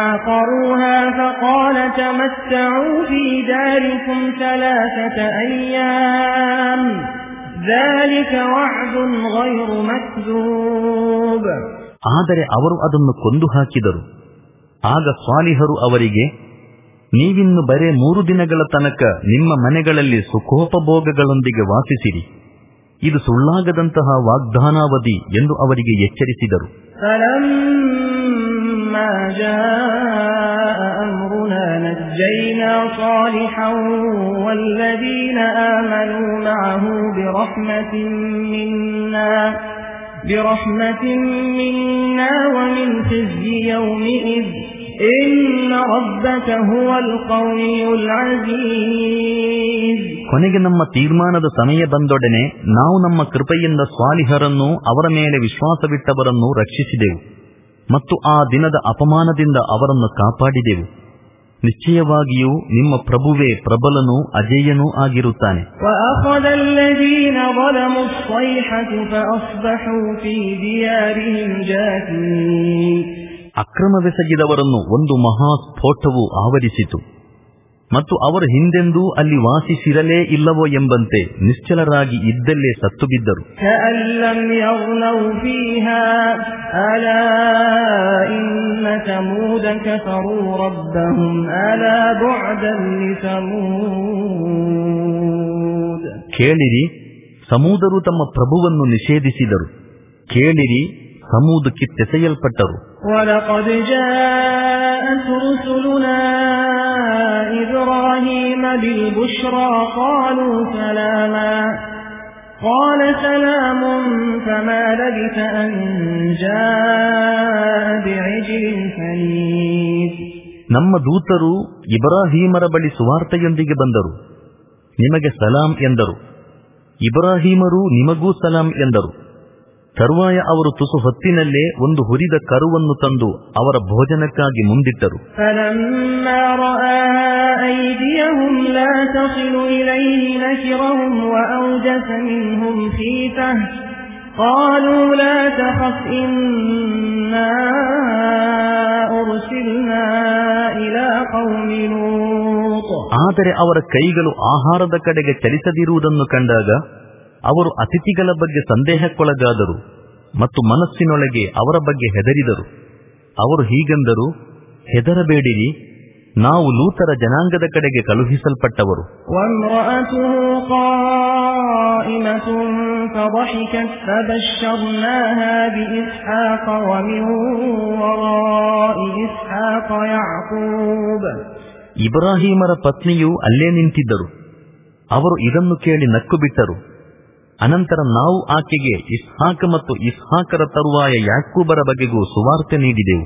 S2: ಆದರೆ ಅವರು ಅದನ್ನು ಕೊಂದು ಹಾಕಿದರು. ಆಗ ಸ್ವಾಲಿಹರು ಅವರಿಗೆ, ನೀವಿನ್ನು ಬರೇ ಮೂರು ದಿನಗಳ ತನಕ ನಿಮ್ಮ ಮನೆಗಳಲ್ಲಿ ಸುಖೋಪಭೋಗಗಳೊಂದಿಗೆ ವಾಸಿಸಿರಿ, ಇದು ಸುಳ್ಳಾಗದಂತಹ ವಾಗ್ದಾನಾವಧಿ ಎಂದು ಅವರಿಗೆ ಎಚ್ಚರಿಸಿದರು. ಕೊನೆಗೆ ನಮ್ಮ ತೀರ್ಮಾನದ ಸಮಯ ಬಂದೊಡನೆ ನಾವು ನಮ್ಮ ಕೃಪೆಯಿಂದ ಸ್ವಾಲಿಹರನ್ನು ಅವರ ಮೇಲೆ ವಿಶ್ವಾಸವಿಟ್ಟವರನ್ನು ರಕ್ಷಿಸಿದೆವು ಮತ್ತು ಆ ದಿನದ ಅಪಮಾನದಿಂದ ಅವರನ್ನು ಕಾಪಾಡಿದೆವು. ನಿಶ್ಚಯವಾಗಿಯೂ ನಿಮ್ಮ ಪ್ರಭುವೇ ಪ್ರಬಲನೂ ಅಜೇಯನೂ ಆಗಿರುತ್ತಾನೆ. ಅಕ್ರಮವೆಸಗಿದವರನ್ನು ಒಂದು ಮಹಾಸ್ಫೋಟವು ಆವರಿಸಿತು ಮತ್ತು ಅವರು ಹಿಂದೆಂದೂ ಅಲ್ಲಿ ವಾಸಿಸಿರಲೇ ಇಲ್ಲವೋ ಎಂಬಂತೆ ನಿಶ್ಚಲರಾಗಿ ಇದ್ದಲ್ಲೇ ಸತ್ತು ಬಿದ್ದರು. ಕೇಳಿರಿ, ಸಮೂದರು ತಮ್ಮ ಪ್ರಭುವನ್ನು ನಿಷೇಧಿಸಿದರು. ಕೇಳಿರಿ, ಸಮೂದು ಕಿತ್ತೆಸೆಯಲ್ಪಟ್ಟರು.
S1: وَلَقَدْ جَاءَتْ رُسُلُنَا إِبْرَاهِيمَ بِالْبُشْرَى قَالُوا سَلَامًا قَالَ سَلَامٌ فَمَا لَبِثَ أَنْ جَاءَ بِعِجْلٍ حَنِيذٍ.
S2: ನಮ್ಮ ದೂತರು ಇಬ್ರಾಹೀಮರ ಬಳಿ ಸುವಾರ್ತೆಯೊಂದಿಗೆ ಬಂದರು. ನಿಮಗೆ ಸಲಾಂ ಎಂದರು. ಇಬ್ರಾಹೀಮರು ನಿಮಗೂ ಸಲಾಂ ಎಂದರು. ತರುವಾಯ ಅವರು ತುಸು ಹೊತ್ತಿನಲ್ಲೇ ಒಂದು ಹುರಿದ ಕರುವನ್ನು ತಂದು ಅವರ ಭೋಜನಕ್ಕಾಗಿ ಮುಂದಿಟ್ಟರು. ಆದರೆ ಅವರ ಕೈಗಳು ಆಹಾರದ ಕಡೆಗೆ ಚಲಿಸದಿರುವುದನ್ನು ಕಂಡಾಗ ಅವರು ಅತಿಥಿಗಳ ಬಗ್ಗೆ ಸಂದೇಹಕ್ಕೊಳಗಾದರು ಮತ್ತು ಮನಸ್ಸಿನೊಳಗೆ ಅವರ ಬಗ್ಗೆ ಹೆದರಿದರು. ಅವರು ಹೀಗೆಂದರು, ಹೆದರಬೇಡಿರಿ, ನಾವು ಲೂತರ ಜನಾಂಗದ ಕಡೆಗೆ ಕಳುಹಿಸಲ್ಪಟ್ಟವರು. ಇಬ್ರಾಹಿಮರ ಪತ್ನಿಯೂ ಅಲ್ಲೇ ನಿಂತಿದ್ದರು. ಅವರು ಇದನ್ನು ಕೇಳಿ ನಕ್ಕು ಬಿಟ್ಟರು. ಅನಂತರ ನಾವು ಆಕೆಗೆ ಇಸ್ಹಾಕ್ ಮತ್ತು ಇಸ್ಹಾಕರ ತರುವಾಯ ಯಾಕೂಬರ ಬಗೆಗೂ ಸುವಾರ್ತೆ ನೀಡಿದೆವು.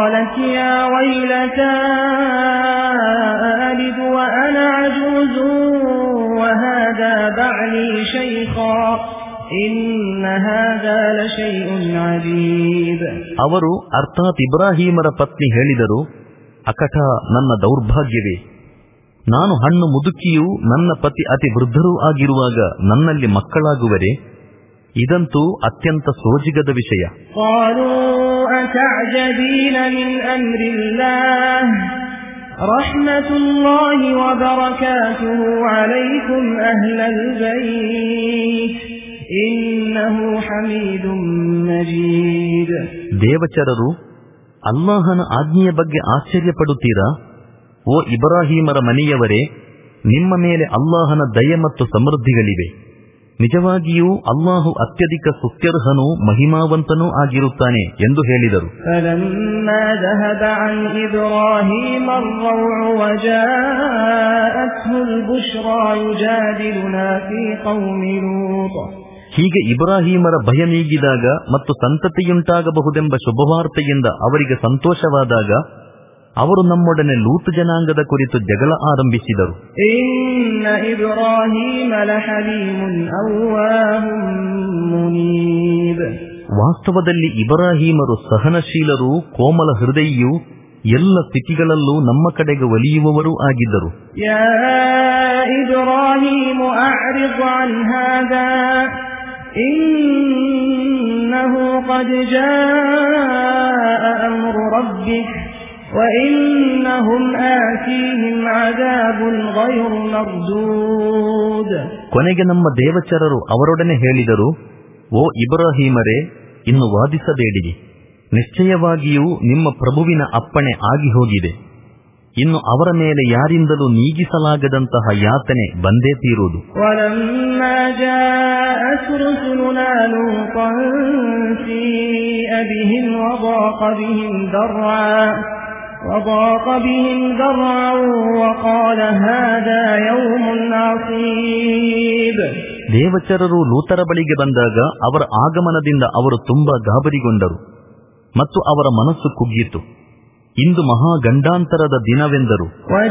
S2: ಅವರು ಅರ್ಥಾತ್ ಇಬ್ರಾಹಿಮರ ಪತ್ನಿ ಹೇಳಿದರು, ಅಕಟ ನನ್ನ ದೌರ್ಭಾಗ್ಯವೇ, ನಾನು ಹಣ್ಣು ಮುದುಕಿಯೂ ನನ್ನ ಪತಿ ಅತಿ ವೃದ್ಧರೂ ಆಗಿರುವಾಗ ನನ್ನಲ್ಲಿ ಮಕ್ಕಳಾಗುವರೆ? ಇದಂತೂ ಅತ್ಯಂತ ಸೋಜಿಗದ ವಿಷಯ. ದೇವಚರರು, ಅಲ್ಲಾಹನ ಆಜ್ಞೆಯ ಬಗ್ಗೆ ಆಶ್ಚರ್ಯಪಡುತ್ತೀರಾ? ಓ ಇಬ್ರಾಹಿಮರ ಮನೆಯವರೇ, ನಿಮ್ಮ ಮೇಲೆ ಅಲ್ಲಾಹನ ದಯೆ ಮತ್ತು ಸಮೃದ್ಧಿಗಳಿವೆ. ನಿಜವಾಗಿಯೂ ಅಲ್ಲಾಹು ಅತ್ಯಧಿಕ ಸ್ತುತ್ಯರ್ಹನೂ ಮಹಿಮಾವಂತನೂ ಆಗಿರುತ್ತಾನೆ ಎಂದು ಹೇಳಿದರು. ಹೀಗೆ ಇಬ್ರಾಹಿಮರ ಭಯ ನೀಗಿದಾಗ ಮತ್ತು ಸಂತತಿಯುಂಟಾಗಬಹುದೆಂಬ ಶುಭವಾರ್ತೆಯಿಂದ ಅವರಿಗೆ ಸಂತೋಷವಾದಾಗ ಅವರು ನಮ್ಮೊಡನೆ ಲೂತ್ ಜನಾಂಗದ ಕುರಿತು ಜಗಳ ಆರಂಭಿಸಿದರು. ವಾಸ್ತವದಲ್ಲಿ ಇಬ್ರಾಹಿಮರು ಸಹನಶೀಲರೂ ಕೋಮಲ ಹೃದಯಿಯೂ ಎಲ್ಲ ಸ್ಥಿತಿಗಳಲ್ಲೂ ನಮ್ಮ ಕಡೆಗೆ ಒಲಿಯುವವರೂ ಆಗಿದ್ದರು. ಕೊನೆಗೆ ನಮ್ಮ ದೇವಚರರು ಅವರೊಡನೆ ಹೇಳಿದರು, ಓ ಇಬ್ರಾಹಿಮರೇ, ಇನ್ನು ವಾದಿಸಬೇಡಿರಿ. ನಿಶ್ಚಯವಾಗಿಯೂ ನಿಮ್ಮ ಪ್ರಭುವಿನ ಅಪ್ಪಣೆ ಆಗಿ ಹೋಗಿದೆ. ಇನ್ನು ಅವರ ಮೇಲೆ ಯಾರಿಂದಲೂ ನೀಗಿಸಲಾಗದಂತಹ ಯಾತನೆ ಬಂದೇ ತೀರುವುದು.
S1: وضاق بهم ذرعا وقال هذا يوم عصيب.
S2: ದೇವಚರರು ಲೂತರ ಬಳಿಗೆ ಬಂದಾಗ ಅವರ ಆಗಮನದಿಂದ ಅವರು ತುಂಬಾ ಗಾಬರಿಗೊಂಡರು ಮತ್ತು ಅವರ ಮನಸ್ಸು ಕುಗ್ಗಿತು. ಇಂದು ಮಹಾ ಗಂಡಾಂತರದ ದಿನವೆಂದರು.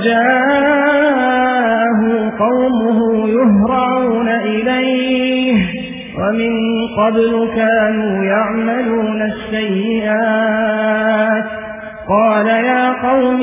S1: وجاءه قومه يهرعون إليه ومن قبل كانوا يعملون السيئات قال يا قوم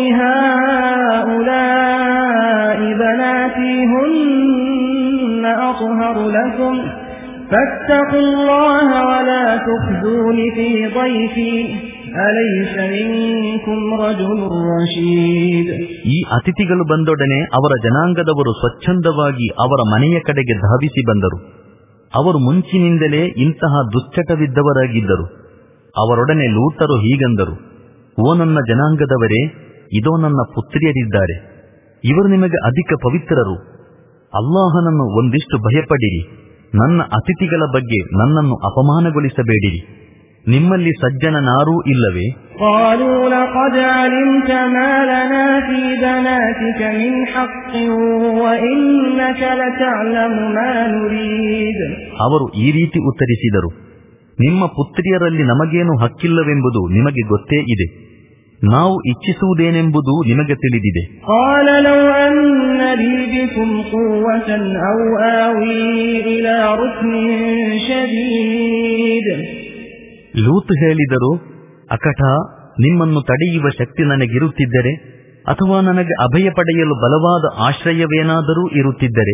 S1: هؤلاء بناتي هن أطهر لكم فاتقوا الله ولا تخزون في ضيفي أليس منكم رجل رشيد.
S2: ಈ ಅತಿಥಿಗಳು ಬಂದೊಡನೆ ಅವರ ಜನಾಂಗದವರು ಸ್ವಚ್ಛಂದವಾಗಿ ಅವರ ಮನೆಯ ಕಡೆಗೆ ಧಾವಿಸಿ ಬಂದರು. ಅವರು ಮುಂಚಿನಿಂದಲೇ ಇಂತಹ ದುಶ್ಚಟವಿದ್ದವರಾಗಿದ್ದರು. ಅವರೊಡನೆ ಲೂತರು ಹೀಗಂದರು, ಓ ನನ್ನ ಜನಾಂಗದವರೇ, ಇದೋ ನನ್ನ ಪುತ್ರಿಯರಿದ್ದಾರೆ. ಇವರು ನಿಮಗೆ ಅಧಿಕ ಪವಿತ್ರರು. ಅಲ್ಲಾಹನನ್ನು ಒಂದಿಷ್ಟು ಭಯಪಡಿರಿ. ನನ್ನ ಅತಿಥಿಗಳ ಬಗ್ಗೆ ನನ್ನನ್ನು ಅಪಮಾನಗೊಳಿಸಬೇಡಿರಿ. ನಿಮ್ಮಲ್ಲಿ ಸಜ್ಜನನಾರೂ ಇಲ್ಲವೇ? ಅವರು ಈ ರೀತಿ ಉತ್ತರಿಸಿದರು, ನಿಮ್ಮ ಪುತ್ರಿಯರಲ್ಲಿ ನಮಗೇನು ಹಕ್ಕಿಲ್ಲವೆಂಬುದು ನಿಮಗೆ ಗೊತ್ತೇ ಇದೆ. ನಾವು ಇಚ್ಛಿಸುವುದೇನೆಂಬುದು ನಿಮಗೆ ತಿಳಿದಿದೆ. ಲೂತ್ ಹೇಳಿದರು, ಅಕಟ, ನಿಮ್ಮನ್ನು ತಡೆಯುವ ಶಕ್ತಿ ನನಗಿರುತ್ತಿದ್ದರೆ ಅಥವಾ ನನಗೆ ಅಭಯ ಪಡೆಯಲು ಬಲವಾದ ಆಶ್ರಯವೇನಾದರೂ ಇರುತ್ತಿದ್ದರೆ.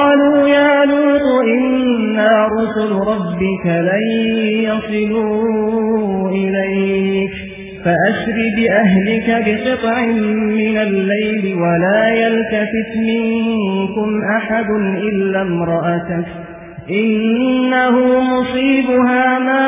S1: فأسر بأهلك بقطع من الليل ولا يلتفت منكم أحد إلا امرأتك إنه مصيبها ما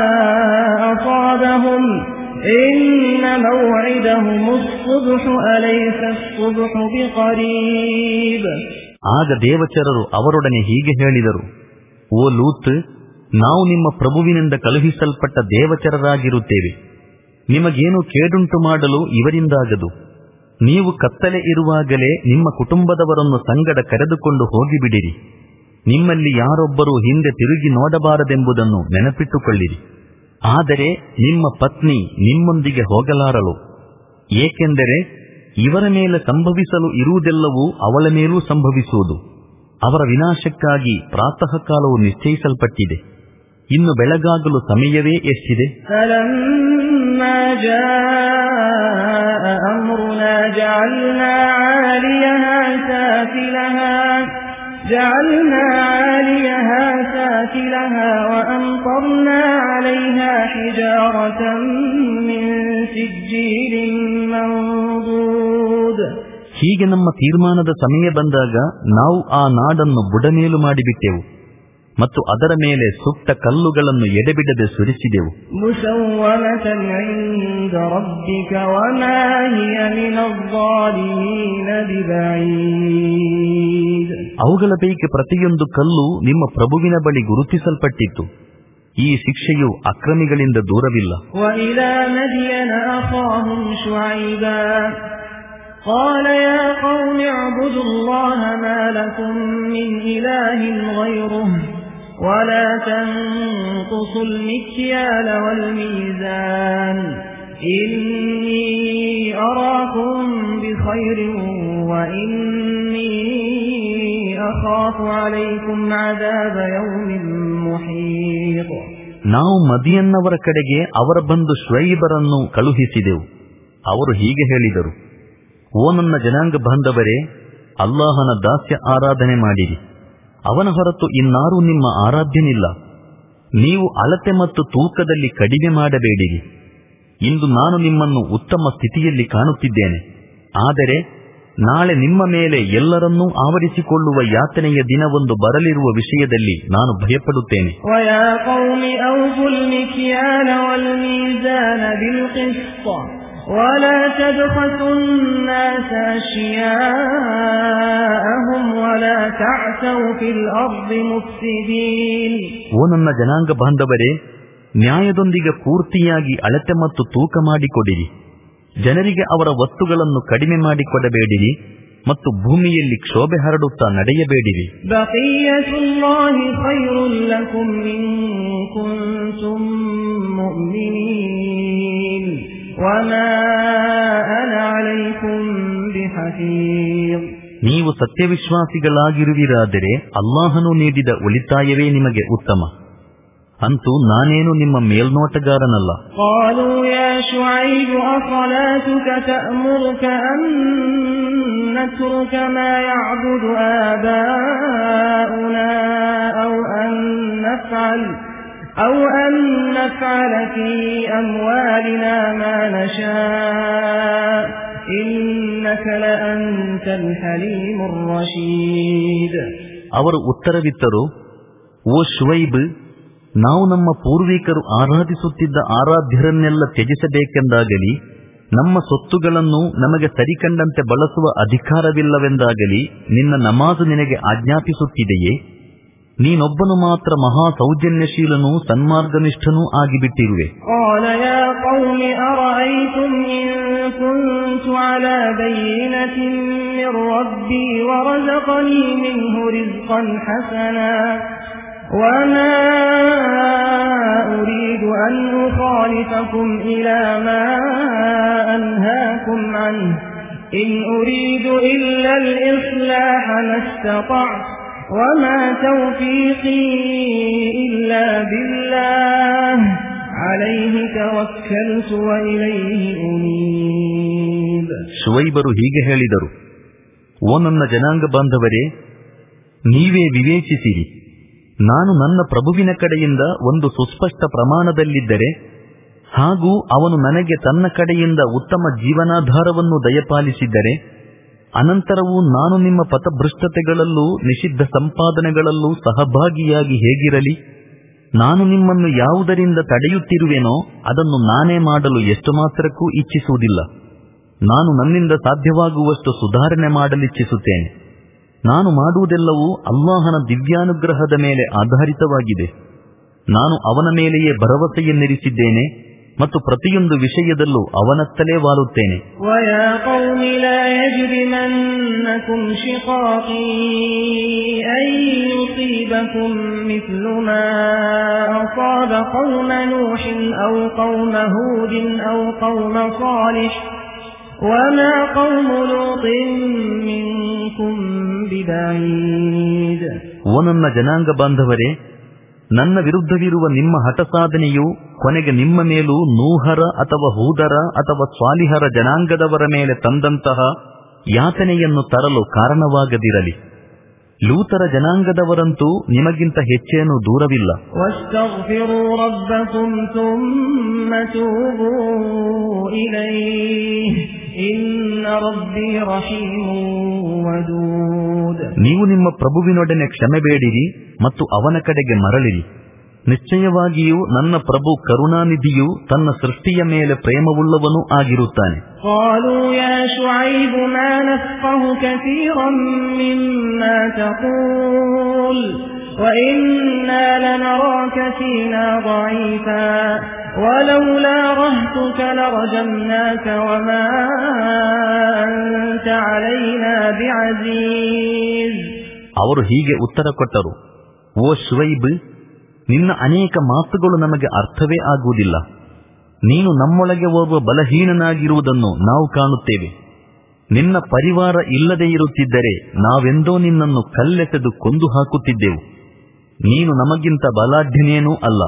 S1: أصابهم إن موعدهم الصبح أليس الصبح بقريب.
S2: ಆಗ ದೇವಚರರು ಅವರೊಡನೆ ಹೀಗೆ ಹೇಳಿದರು, ಓ ಲೂತ್, ನಾವು ನಿಮ್ಮ ಪ್ರಭುವಿನಿಂದ ಕಳುಹಿಸಲ್ಪಟ್ಟ ದೇವಚರರಾಗಿರುತ್ತೇವೆ. ನಿಮಗೇನು ಕೇಡುಂಟು ಮಾಡಲು ಇವರಿಂದಾಗದು. ನೀವು ಕತ್ತಲೆ ಇರುವಾಗಲೇ ನಿಮ್ಮ ಕುಟುಂಬದವರನ್ನು ಸಂಗಡ ಕರೆದುಕೊಂಡು ಹೋಗಿಬಿಡಿರಿ. ನಿಮ್ಮಲ್ಲಿ ಯಾರೊಬ್ಬರೂ ಹಿಂದೆ ತಿರುಗಿ ನೋಡಬಾರದೆಂಬುದನ್ನು ನೆನಪಿಟ್ಟುಕೊಳ್ಳಿರಿ. ಆದರೆ ನಿಮ್ಮ ಪತ್ನಿ ನಿಮ್ಮೊಂದಿಗೆ ಹೋಗಲಾರಳು, ಏಕೆಂದರೆ ಇವರ ಮೇಲೆ ಸಂಭವಿಸಲು ಇರುವುದೆಲ್ಲವೂ ಅವಳ ಮೇಲೂ ಸಂಭವಿಸುವುದು. ಅವರ ವಿನಾಶಕ್ಕಾಗಿ ಪ್ರಾತಃ ಕಾಲವು ನಿಶ್ಚಯಿಸಲ್ಪಟ್ಟಿದೆ. ಇನ್ನು ಬೆಳಗಾಗಲು ಸಮಯವೇ ಎಷ್ಟಿದೆ?
S1: جعلنا عاليها سافلها وأمطرنا عليها حجارة من سجيل منضود.
S2: ಹೀಗೆ ನಮ್ಮ ತೀರ್ಮಾನದ ಸಮಯ ಬಂದಾಗ ನಾವು ಆ ನಾಡನ್ನು ಬುಡಮೇಲು ಮಾಡಿಬಿಟ್ಟೆವು ಮತ್ತು ಅದರ ಮೇಲೆ ಸುಟ್ಟ ಕಲ್ಲುಗಳನ್ನು ಎಡೆಬಿಡದೆ ಸುರಿಸಿದೆವು.
S1: ಮುಸವ್ವಮತನ್ ಇಂದ ರಬ್ಬಿಕ ವಮಾ ಹಿಯ ಮಿನಲ್ ಝಾಲಿಮೀನ ಬಿಬঈದ್.
S2: ಅವುಗಳ ಪೈಕಿ ಪ್ರತಿಯೊಂದು ಕಲ್ಲು ನಿಮ್ಮ ಪ್ರಭುವಿನ ಬಳಿ ಗುರುತಿಸಲ್ಪಟ್ಟಿತ್ತು. ಈ ಶಿಕ್ಷೆಯು ಅಕ್ರಮಿಗಳಿಂದ ದೂರವಿಲ್ಲ.
S1: ವಇಲಾ ಮದಿಯನ ಅಖಾಹುಂ ಶುಐಬಾ قال يا قوم اعبدوا الله ما لكم من إله غيره ولا تنقصوا المكيال والميزان إني أراكم بخير وإني أخاف عليكم عذاب يوم محيط.
S2: ನಾವು ಮದಿಯನ್ನವರ ಕಡೆಗೆ ಅವರ ಬಂಧು ಶುಐಬರನ್ನು ಕಳುಹಿಸಿದೆವು. ಅವರು ಹೀಗೆ ಹೇಳಿದರು, ಓ ನನ್ನ ಜನಾಂಗ ಬಾಂಧವರೇ, ಅಲ್ಲಾಹನ ದಾಸ್ಯ ಆರಾಧನೆ ಮಾಡಿರಿ. ಅವನ ಹೊರತು ಇನ್ನಾರೂ ನಿಮ್ಮ ಆರಾಧ್ಯನಿಲ್ಲ. ನೀವು ಅಳತೆ ಮತ್ತು ತೂಕದಲ್ಲಿ ಕಡಿಮೆ ಮಾಡಬೇಡಿರಿ. ಇಂದು ನಾನು ನಿಮ್ಮನ್ನು ಉತ್ತಮ ಸ್ಥಿತಿಯಲ್ಲಿ ಕಾಣುತ್ತಿದ್ದೇನೆ. ಆದರೆ ನಾಳೆ ನಿಮ್ಮ ಮೇಲೆ ಎಲ್ಲರನ್ನೂ ಆವರಿಸಿಕೊಳ್ಳುವ ಯಾತನೆಯ ದಿನವೊಂದು ಬರಲಿರುವ ವಿಷಯದಲ್ಲಿ ನಾನು ಭಯಪಡುತ್ತೇನೆ.
S1: ولا تبخسوا الناس أشياءهم ولا تعثوا في الأرض مفسدين.
S2: ಓ ನನ್ನ ಜನಾಂಗ ಬಾಂಧವರೇ, ನ್ಯಾಯದೊಂದಿಗೆ ಪೂರ್ತಿಯಾಗಿ ಅಳತೆ ಮತ್ತು ತೂಕ ಮಾಡಿಕೊಡಿರಿ. ಜನರಿಗೆ ಅವರ ವಸ್ತುಗಳನ್ನು ಕಡಿಮೆ ಮಾಡಿಕೊಡಬೇಡಿರಿ ಮತ್ತು ಭೂಮಿಯಲ್ಲಿ ಕ್ಷೋಭೆ ಹರಡುತ್ತಾ ನಡೆಯಬೇಡಿರಿ.
S1: ಬಖಿಯತುಲ್ಲಾಹಿ ಖೈರುಲ್ ಲಕುಂ ಇನ್ ಕುಂತುಂ ಮುಅ್ಮಿನೀನ್ ವಮಾ ಅನಾ ಅಲೈಕುಂ ಬಿಹಫೀಜ್.
S2: ನೀವು ಸತ್ಯವಿಶ್ವಾಸಿಗಳಾಗಿರುವಿರಾದರೆ ಅಲ್ಲಾಹನು ನೀಡಿದ ಉಳಿತಾಯವೇ ನಿಮಗೆ ಉತ್ತಮ. ಅಂತೂ ನಾನೇನು ನಿಮ್ಮ ಮೇಲ್ನೋಟಗಾರನಲ್ಲ.
S1: قالوا يا شعيب أصلاتك تأمرك أن نترك ما يعبد آباؤنا أو أن نفعل أو أن نفعل في أموالنا ما نشاء إنك لأنت الحليم الرشيد.
S2: ಅವರು ಉತ್ತರವಿತ್ತರು, ಓ ಶುವೈಬ್, ನಾವು ನಮ್ಮ ಪೂರ್ವಿಕರು ಆರಾಧಿಸುತ್ತಿದ್ದ ಆರಾಧ್ಯರನ್ನೆಲ್ಲ ತ್ಯಜಿಸಬೇಕೆಂದಾಗಲಿ, ನಮ್ಮ ಸೊತ್ತುಗಳನ್ನು ನಮಗೆ ಸರಿಕಂಡಂತೆ ಬಳಸುವ ಅಧಿಕಾರವಿಲ್ಲವೆಂದಾಗಲಿ ನಿನ್ನ ನಮಾಜು ನಿನಗೆ ಆಜ್ಞಾಪಿಸುತ್ತಿದೆಯೇ? ನೀನೊಬ್ಬನು ಮಾತ್ರ ಮಹಾ ಸೌಜನ್ಯಶೀಲನೂ ಸನ್ಮಾರ್ಗನಿಷ್ಠನೂ ಆಗಿಬಿಟ್ಟಿರುವೆ.
S1: وما أريد أن أخالفكم إلى ما أنهاكم عنه إن أريد إلا الإصلاح ما استطعت وما توفيقي إلا بالله عليه توكلت وإليه أنيب.
S2: ಶುವೈಬರು ಹೀಗೆ ಹೇಳಿದರು, ಓ ನನ್ನ ಜನಾಂಗ ಬಾಂಧವರೇ, ನೀವೇ ವಿವೇಚಿಸಿರಿ. ನಾನು ನನ್ನ ಪ್ರಭುವಿನ ಕಡೆಯಿಂದ ಒಂದು ಸುಸ್ಪಷ್ಟ ಪ್ರಮಾಣದಲ್ಲಿದ್ದರೆ ಹಾಗೂ ಅವನು ನನಗೆ ತನ್ನ ಕಡೆಯಿಂದ ಉತ್ತಮ ಜೀವನಾಧಾರವನ್ನು ದಯಪಾಲಿಸಿದ್ದರೆ, ಅನಂತರವೂ ನಾನು ನಿಮ್ಮ ಪಥಭ್ರಷ್ಟತೆಗಳಲ್ಲೂ ನಿಷಿದ್ಧ ಸಂಪಾದನೆಗಳಲ್ಲೂ ಸಹಭಾಗಿಯಾಗಿ ಹೇಗಿರಲಿ? ನಾನು ನಿಮ್ಮನ್ನು ಯಾವುದರಿಂದ ತಡೆಯುತ್ತಿರುವೆನೋ ಅದನ್ನು ನಾನೇ ಮಾಡಲು ಎಷ್ಟು ಮಾತ್ರಕ್ಕೂ ಇಚ್ಛಿಸುವುದಿಲ್ಲ. ನಾನು ನನ್ನಿಂದ ಸಾಧ್ಯವಾಗುವಷ್ಟು ಸುಧಾರಣೆ ಮಾಡಲಿಚ್ಛಿಸುತ್ತೇನೆ. ನಾನು ಮಾಡುವುದೆಲ್ಲವೂ ಅಲ್ಲಾಹನ ದಿವ್ಯಾನುಗ್ರಹದ ಮೇಲೆ ಆಧಾರಿತವಾಗಿದೆ. ನಾನು ಅವನ ಮೇಲೆಯೇ ಭರವಸೆಯನ್ನಿರಿಸಿದ್ದೇನೆ ಮತ್ತು ಪ್ರತಿಯೊಂದು ವಿಷಯದಲ್ಲೂ ಅವನತ್ತಲೇ ವಾಲುತ್ತೇನೆ. ಓ ನನ್ನ ಜನಾಂಗ ಬಾಂಧವರೇ, ನನ್ನ ವಿರುದ್ಧವಿರುವ ನಿಮ್ಮ ಹಠಸಾಧನೆಯು ಕೊನೆಗೆ ನಿಮ್ಮ ಮೇಲೂ ನೂಹರ ಅಥವಾ ಹೂದರ ಅಥವಾ ಸ್ವಾಲಿಹರ ಜನಾಂಗದವರ ಮೇಲೆ ತಂದಂತಹ ಯಾತನೆಯನ್ನು ತರಲು ಕಾರಣವಾಗದಿರಲಿ. ಲೂತರ ಜನಾಂಗದವರಂತೂ ನಿಮಗಿಂತ ಹೆಚ್ಚೇನೂ ದೂರವಿಲ್ಲ. ನೀವು ನಿಮ್ಮ ಪ್ರಭುವಿನೊಡನೆ ಕ್ಷಮೆ ಬೇಡಿರಿ ಮತ್ತು ಅವನ ಕಡೆಗೆ ಮರಳಿರಿ. ನಿಶ್ಚಯವಾಗಿಯೂ ನನ್ನ ಪ್ರಭು ಕರುಣಾನಿಧಿಯು ತನ್ನ ಸೃಷ್ಟಿಯ ಮೇಲೆ ಪ್ರೇಮವುಳ್ಳವನೂ ಆಗಿರುತ್ತಾನೆ. ಅವರು ಹೀಗೆ ಉತ್ತರ ಕೊಟ್ಟರು, ಓ ಶುಐಬ್, ನಿನ್ನ ಅನೇಕ ಮಾತುಗಳು ನಮಗೆ ಅರ್ಥವೇ ಆಗುವುದಿಲ್ಲ. ನೀನು ನಮ್ಮೊಳಗೆ ಓರ್ವ ಬಲಹೀನನಾಗಿರುವುದನ್ನು ನಾವು ಕಾಣುತ್ತೇವೆ. ನಿನ್ನ ಪರಿವಾರ ಇಲ್ಲದೆ ಇರುತ್ತಿದ್ದರೆ ನಾವೆಂದೋ ನಿನ್ನನ್ನು ಕಲ್ಲೆಸೆದು ಕೊಂದು ಹಾಕುತ್ತಿದ್ದೆವು. ನೀನು ನಮಗಿಂತ ಬಲಾಢ್ಯನೇನೂ ಅಲ್ಲ.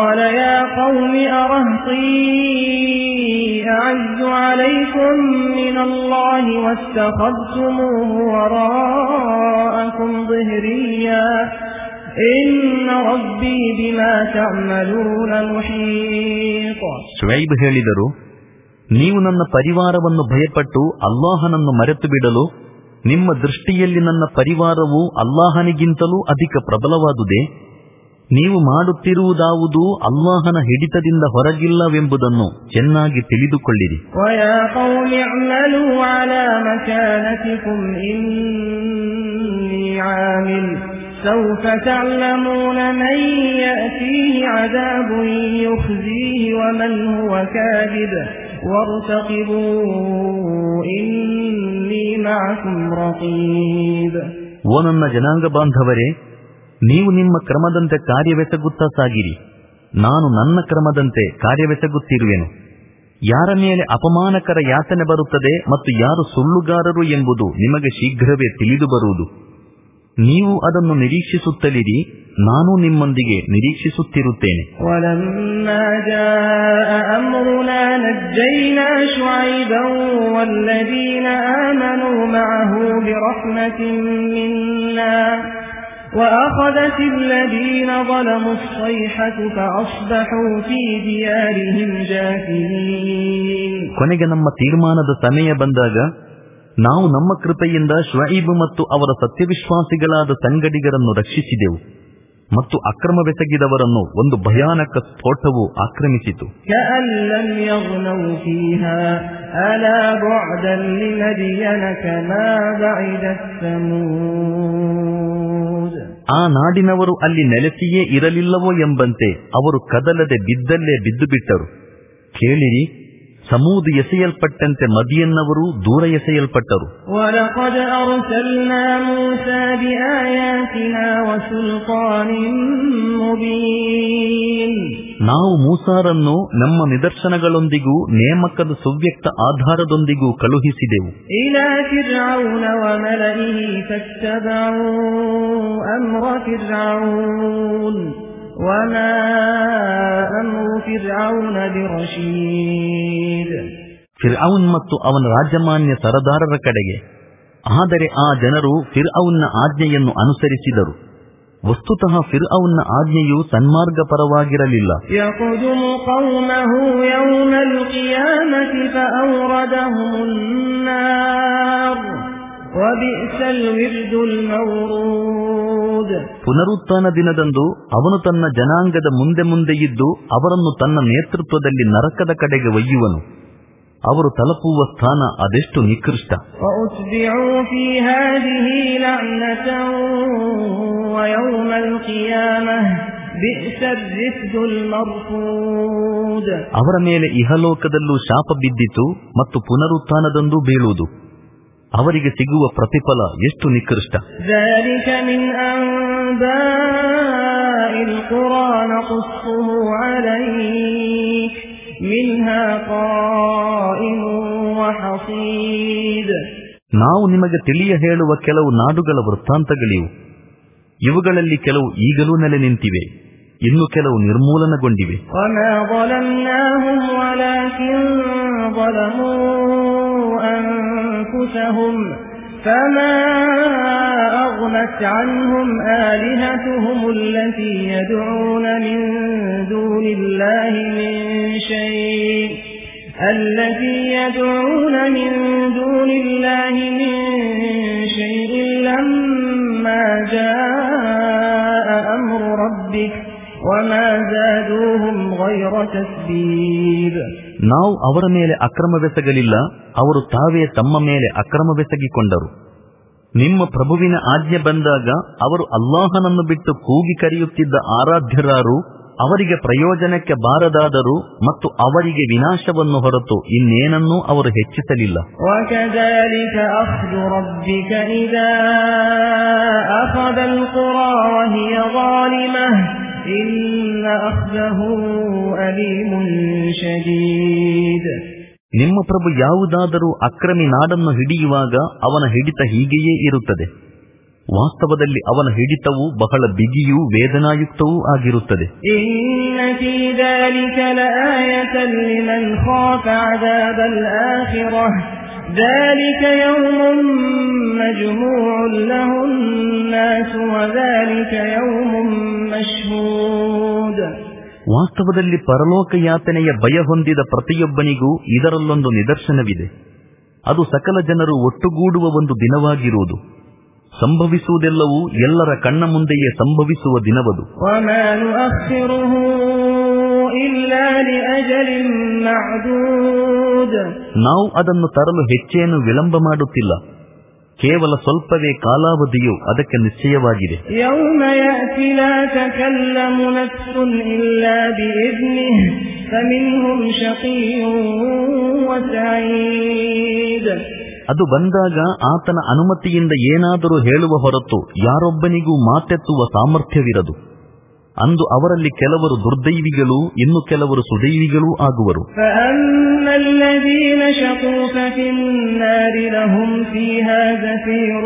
S2: ಶುಐಬ್ ಹೇಳಿದರು, ನೀವು ನನ್ನ ಪರಿವಾರವನ್ನು ಭಯಪಟ್ಟು ಅಲ್ಲಾಹನನ್ನು ಮರೆತು ಬಿಡಲು ನಿಮ್ಮ ದೃಷ್ಟಿಯಲ್ಲಿ ನನ್ನ ಪರಿವಾರವು ಅಲ್ಲಾಹನಿಗಿಂತಲೂ ಅಧಿಕ ಪ್ರಬಲವಾದುದೇ? ನೀವು ಮಾಡುತ್ತಿರುವುದಾವುದು ಅಲ್ಲಾಹನ ಹಿಡಿತದಿಂದ ಹೊರಗಿಲ್ಲವೆಂಬುದನ್ನು ಚೆನ್ನಾಗಿ ತಿಳಿದುಕೊಳ್ಳಿರಿ.
S1: سوف تعلمون من يأتيه عذاب يخزيه ومن هو كاذب وارتقبوا إني معكم رقيب.
S2: ಓ ನನ್ನ ಜನಾಂಗ ಬಾಂಧವರೇ, ನೀವು ನಿಮ್ಮ ಕ್ರಮದಂತೆ ಕಾರ್ಯವೆಸಗುತ್ತಾ ಸಾಗಿರಿ. ನಾನು ನನ್ನ ಕ್ರಮದಂತೆ ಕಾರ್ಯವೆಸಗುತ್ತಿರುವೆನು. ಯಾರ ಮೇಲೆ ಅಪಮಾನಕರ ಯಾತನೆ ಬರುತ್ತದೆ ಮತ್ತು ಯಾರು ಸುಳ್ಳುಗಾರರು ಎಂಬುದು ನಿಮಗೆ ಶೀಘ್ರವೇ ತಿಳಿದು ಬರುವುದು. ನೀವು ಅದನ್ನು ನಿರೀಕ್ಷಿಸುತ್ತಲಿರಿ, ನಾನು ನಿಮ್ಮೊಂದಿಗೆ ನಿರೀಕ್ಷಿಸುತ್ತಿರುತ್ತೇನೆ. ಕೊನೆಗೆ ನಮ್ಮ ತೀರ್ಮಾನದ ಸಮಯ ಬಂದಾಗ ನಾವು ನಮ್ಮ ಕೃಪೆಯಿಂದ ಶುಐಬ್ ಮತ್ತು ಅವರ ಸತ್ಯವಿಶ್ವಾಸಿಗಳಾದ ಸಂಗಡಿಗರನ್ನು ರಕ್ಷಿಸಿದೆವು ಮತ್ತು ಅಕ್ರಮವೆಸಗಿದವರನ್ನು ಒಂದು ಭಯಾನಕ ಸ್ಫೋಟವು ಆಕ್ರಮಿಸಿತು. ಆ ನಾಡಿನವರು ಅಲ್ಲಿ ನೆಲೆಸಿಯೇ ಇರಲಿಲ್ಲವೋ ಎಂಬಂತೆ ಅವರು ಕದಲದೆ ಬಿದ್ದಲ್ಲೇ ಬಿದ್ದು ಬಿಟ್ಟರು. ಕೇಳಿರಿ, ಸಮೂದ್ ಎಸೆಯಲ್ಪಟ್ಟಂತೆ ಮದಿಯನ್ನವರು ದೂರ ಎಸೆಯಲ್ಪಟ್ಟರು. ನಾವು ಮೂಸಾರನ್ನು ನಮ್ಮ ನಿದರ್ಶನಗಳೊಂದಿಗೂ ನೇಮಕದ ಸುವ್ಯಕ್ತ ಆಧಾರದೊಂದಿಗೂ ಕಳುಹಿಸಿದೆವು. ಫಿರ್ಔನ್ ಮತ್ತು ಅವನ ರಾಜಮಾನ್ಯ ಸರದಾರರ ಕಡೆಗೆ. ಆದರೆ ಆ ಜನರು ಫಿರ್ಔನ್ನ ಆಜ್ಞೆಯನ್ನು ಅನುಸರಿಸಿದರು. ವಸ್ತುತಃ ಫಿರ್ಔನ್ನ ಆಜ್ಞೆಯು ಸನ್ಮಾರ್ಗ ಪರವಾಗಿರಲಿಲ್ಲ. ಪುನರುತ್ಥಾನ ದಿನದಂದು ಅವನು ತನ್ನ ಜನಾಂಗದ ಮುಂದೆ ಮುಂದೆ ಇದ್ದು ಅವರನ್ನು ತನ್ನ ನೇತೃತ್ವದಲ್ಲಿ ನರಕದ ಕಡೆಗೆ ಒಯ್ಯುವನು. ಅವರು ತಲುಪುವ ಸ್ಥಾನ ಅದೆಷ್ಟು ನಿಕೃಷ್ಟ.
S1: بئس الرفد المرفود.
S2: ಅವರ ಮೇಲೆ ಇಹಲೋಕದಲ್ಲೂ ಶಾಪ ಬಿದ್ದಿತು ಮತ್ತು ಪುನರುತ್ಥಾನದಂದು ಬೀಳುವುದು. ಅವರಿಗೆ ಸಿಗುವ ಪ್ರತಿಫಲ ಎಷ್ಟು ನಿಕೃಷ್ಟ.
S1: ذلك من أنباء القرى نقصه عليك منها قائم وحصيد.
S2: ನಾವು ನಿಮಗೆ ತಿಳಿಯ ಹೇಳುವ ಕೆಲವು ನಾಡುಗಳ ವೃತ್ತಾಂತಗಳಿವು. ಇವುಗಳಲ್ಲಿ ಕೆಲವು ಈಗಲೂ ನೆಲೆ ನಿಂತಿವೆ, ಇನ್ನು ಕೆಲವು ನಿರ್ಮೂಲನಗೊಂಡಿವೆ.
S1: وما ظلمناهم ولكن ظلموا أنفسهم فما أغنت عنهم آلهتهم التي يدعون من دون الله من شيء التي يدعون من دون الله من شيء لما جاء أمر ربك وما زادوهم غير تتبيب.
S2: ನಾವು ಅವರ ಮೇಲೆ ಅಕ್ರಮವೆಸಗಲಿಲ್ಲ, ಅವರು ತಾವೇ ತಮ್ಮ ಮೇಲೆ ಅಕ್ರಮವೆಸಗಿಕೊಂಡರು. ನಿಮ್ಮ ಪ್ರಭುವಿನ ಆಜ್ಞೆ ಬಂದಾಗ ಅವರು ಅಲ್ಲಾಹನನ್ನು ಬಿಟ್ಟು ಕೂಗಿ ಕರೆಯುತ್ತಿದ್ದ ಆರಾಧ್ಯರಾರು ಅವರಿಗೆ ಪ್ರಯೋಜನಕ್ಕೆ ಬಾರದಾದರು ಮತ್ತು ಅವರಿಗೆ ವಿನಾಶವನ್ನು ಹೊರತು ಇನ್ನೇನನ್ನೂ ಅವರು ಹೆಚ್ಚಿಸಲಿಲ್ಲ.
S1: وَكَذَلِكَ أَخْذُ رَبِّكَ إِذَا أَخَذَ الْقُرَى وَهِيَ ظَالِمَةٌ إِنَّ أَخْذَهُ أَلِيمٌ شَدِيدٌ.
S2: ನಿಮ್ಮ ಪ್ರಭು ಯಾವುದಾದರೂ ಅಕ್ರಮಿ ನಾಡನ್ನು ಹಿಡಿಯುವಾಗ ಅವನ ಹಿಡಿತ ಹೀಗೆಯೇ ಇರುತ್ತದೆ. ವಾಸ್ತವದಲ್ಲಿ ಅವನ ಹಿಡಿತವು ಬಹಳ ಬಿಗಿಯೂ ವೇದನಾಯುಕ್ತವೂ ಆಗಿರುತ್ತದೆ.
S1: إِنَّ فِي ذَلِكَ لَآيَةً لِمَنْ خَافَ عَذَابَ الْآخِرَةِ ذَلِكَ يَوْمٌ مَجْمُوعٌ لَهُ النَّاسُ وَذَلِكَ يَوْمٌ مَشْهُودٌ.
S2: ವಾಸ್ತವದಲ್ಲಿ ಪರಲೋಕ ಯಾತನೆಯ ಭಯ ಹೊಂದಿದ ಪ್ರತಿಯೊಬ್ಬನಿಗೂ ಇದರಲ್ಲೊಂದು ನಿದರ್ಶನವಿದೆ. ಅದು ಸಕಲ ಜನರು ಒಟ್ಟುಗೂಡುವ ಒಂದು ದಿನವಾಗಿರುವುದು. ಸಂಭವಿಸುವುದೆಲ್ಲವೂ ಎಲ್ಲರ ಕಣ್ಣ ಮುಂದೆಯೇ ಸಂಭವಿಸುವ ದಿನವದು.
S1: وَمَا نُؤَخِّرُهُ إِلَّا لِأَجَلٍ مَّعْدُودٍ.
S2: ನಾವು ಅದನ್ನು ತರಲು ಹೆಚ್ಚೇನು ವಿಳಂಬ ಮಾಡುತ್ತಿಲ್ಲ, ಕೇವಲ ಸ್ವಲ್ಪವೇ ಕಾಲಾವಧಿಯು ಅದಕ್ಕೆ ನಿಶ್ಚಯವಾಗಿದೆ.
S1: يَوْمَ يَأْتِي لَا تَكَلَّمُ نَفْسٌ إِلَّا بِإِذْنِهِ فَمِنْهُمْ شَقِيٌّ وَسَعِيدٌ.
S2: ಅದು ಬಂದಾಗ ಆತನ ಅನುಮತಿಯಿಂದ ಏನಾದರೂ ಹೇಳುವ ಹೊರತು ಯಾರೊಬ್ಬನಿಗೂ ಮಾತೆತ್ತುವ ಸಾಮರ್ಥ್ಯವಿರದು. ಅಂದು ಅವರಲ್ಲಿ ಕೆಲವರು ದುರ್ದೈವಿಗಳೂ ಇನ್ನು ಕೆಲವರು ಸುದೈವಿಗಳೂ ಆಗುವರು.
S1: فَأَمَّا الَّذِينَ شَقُوا فَفِي النَّارِ لَهُمْ فِيهَا زَفِيرٌ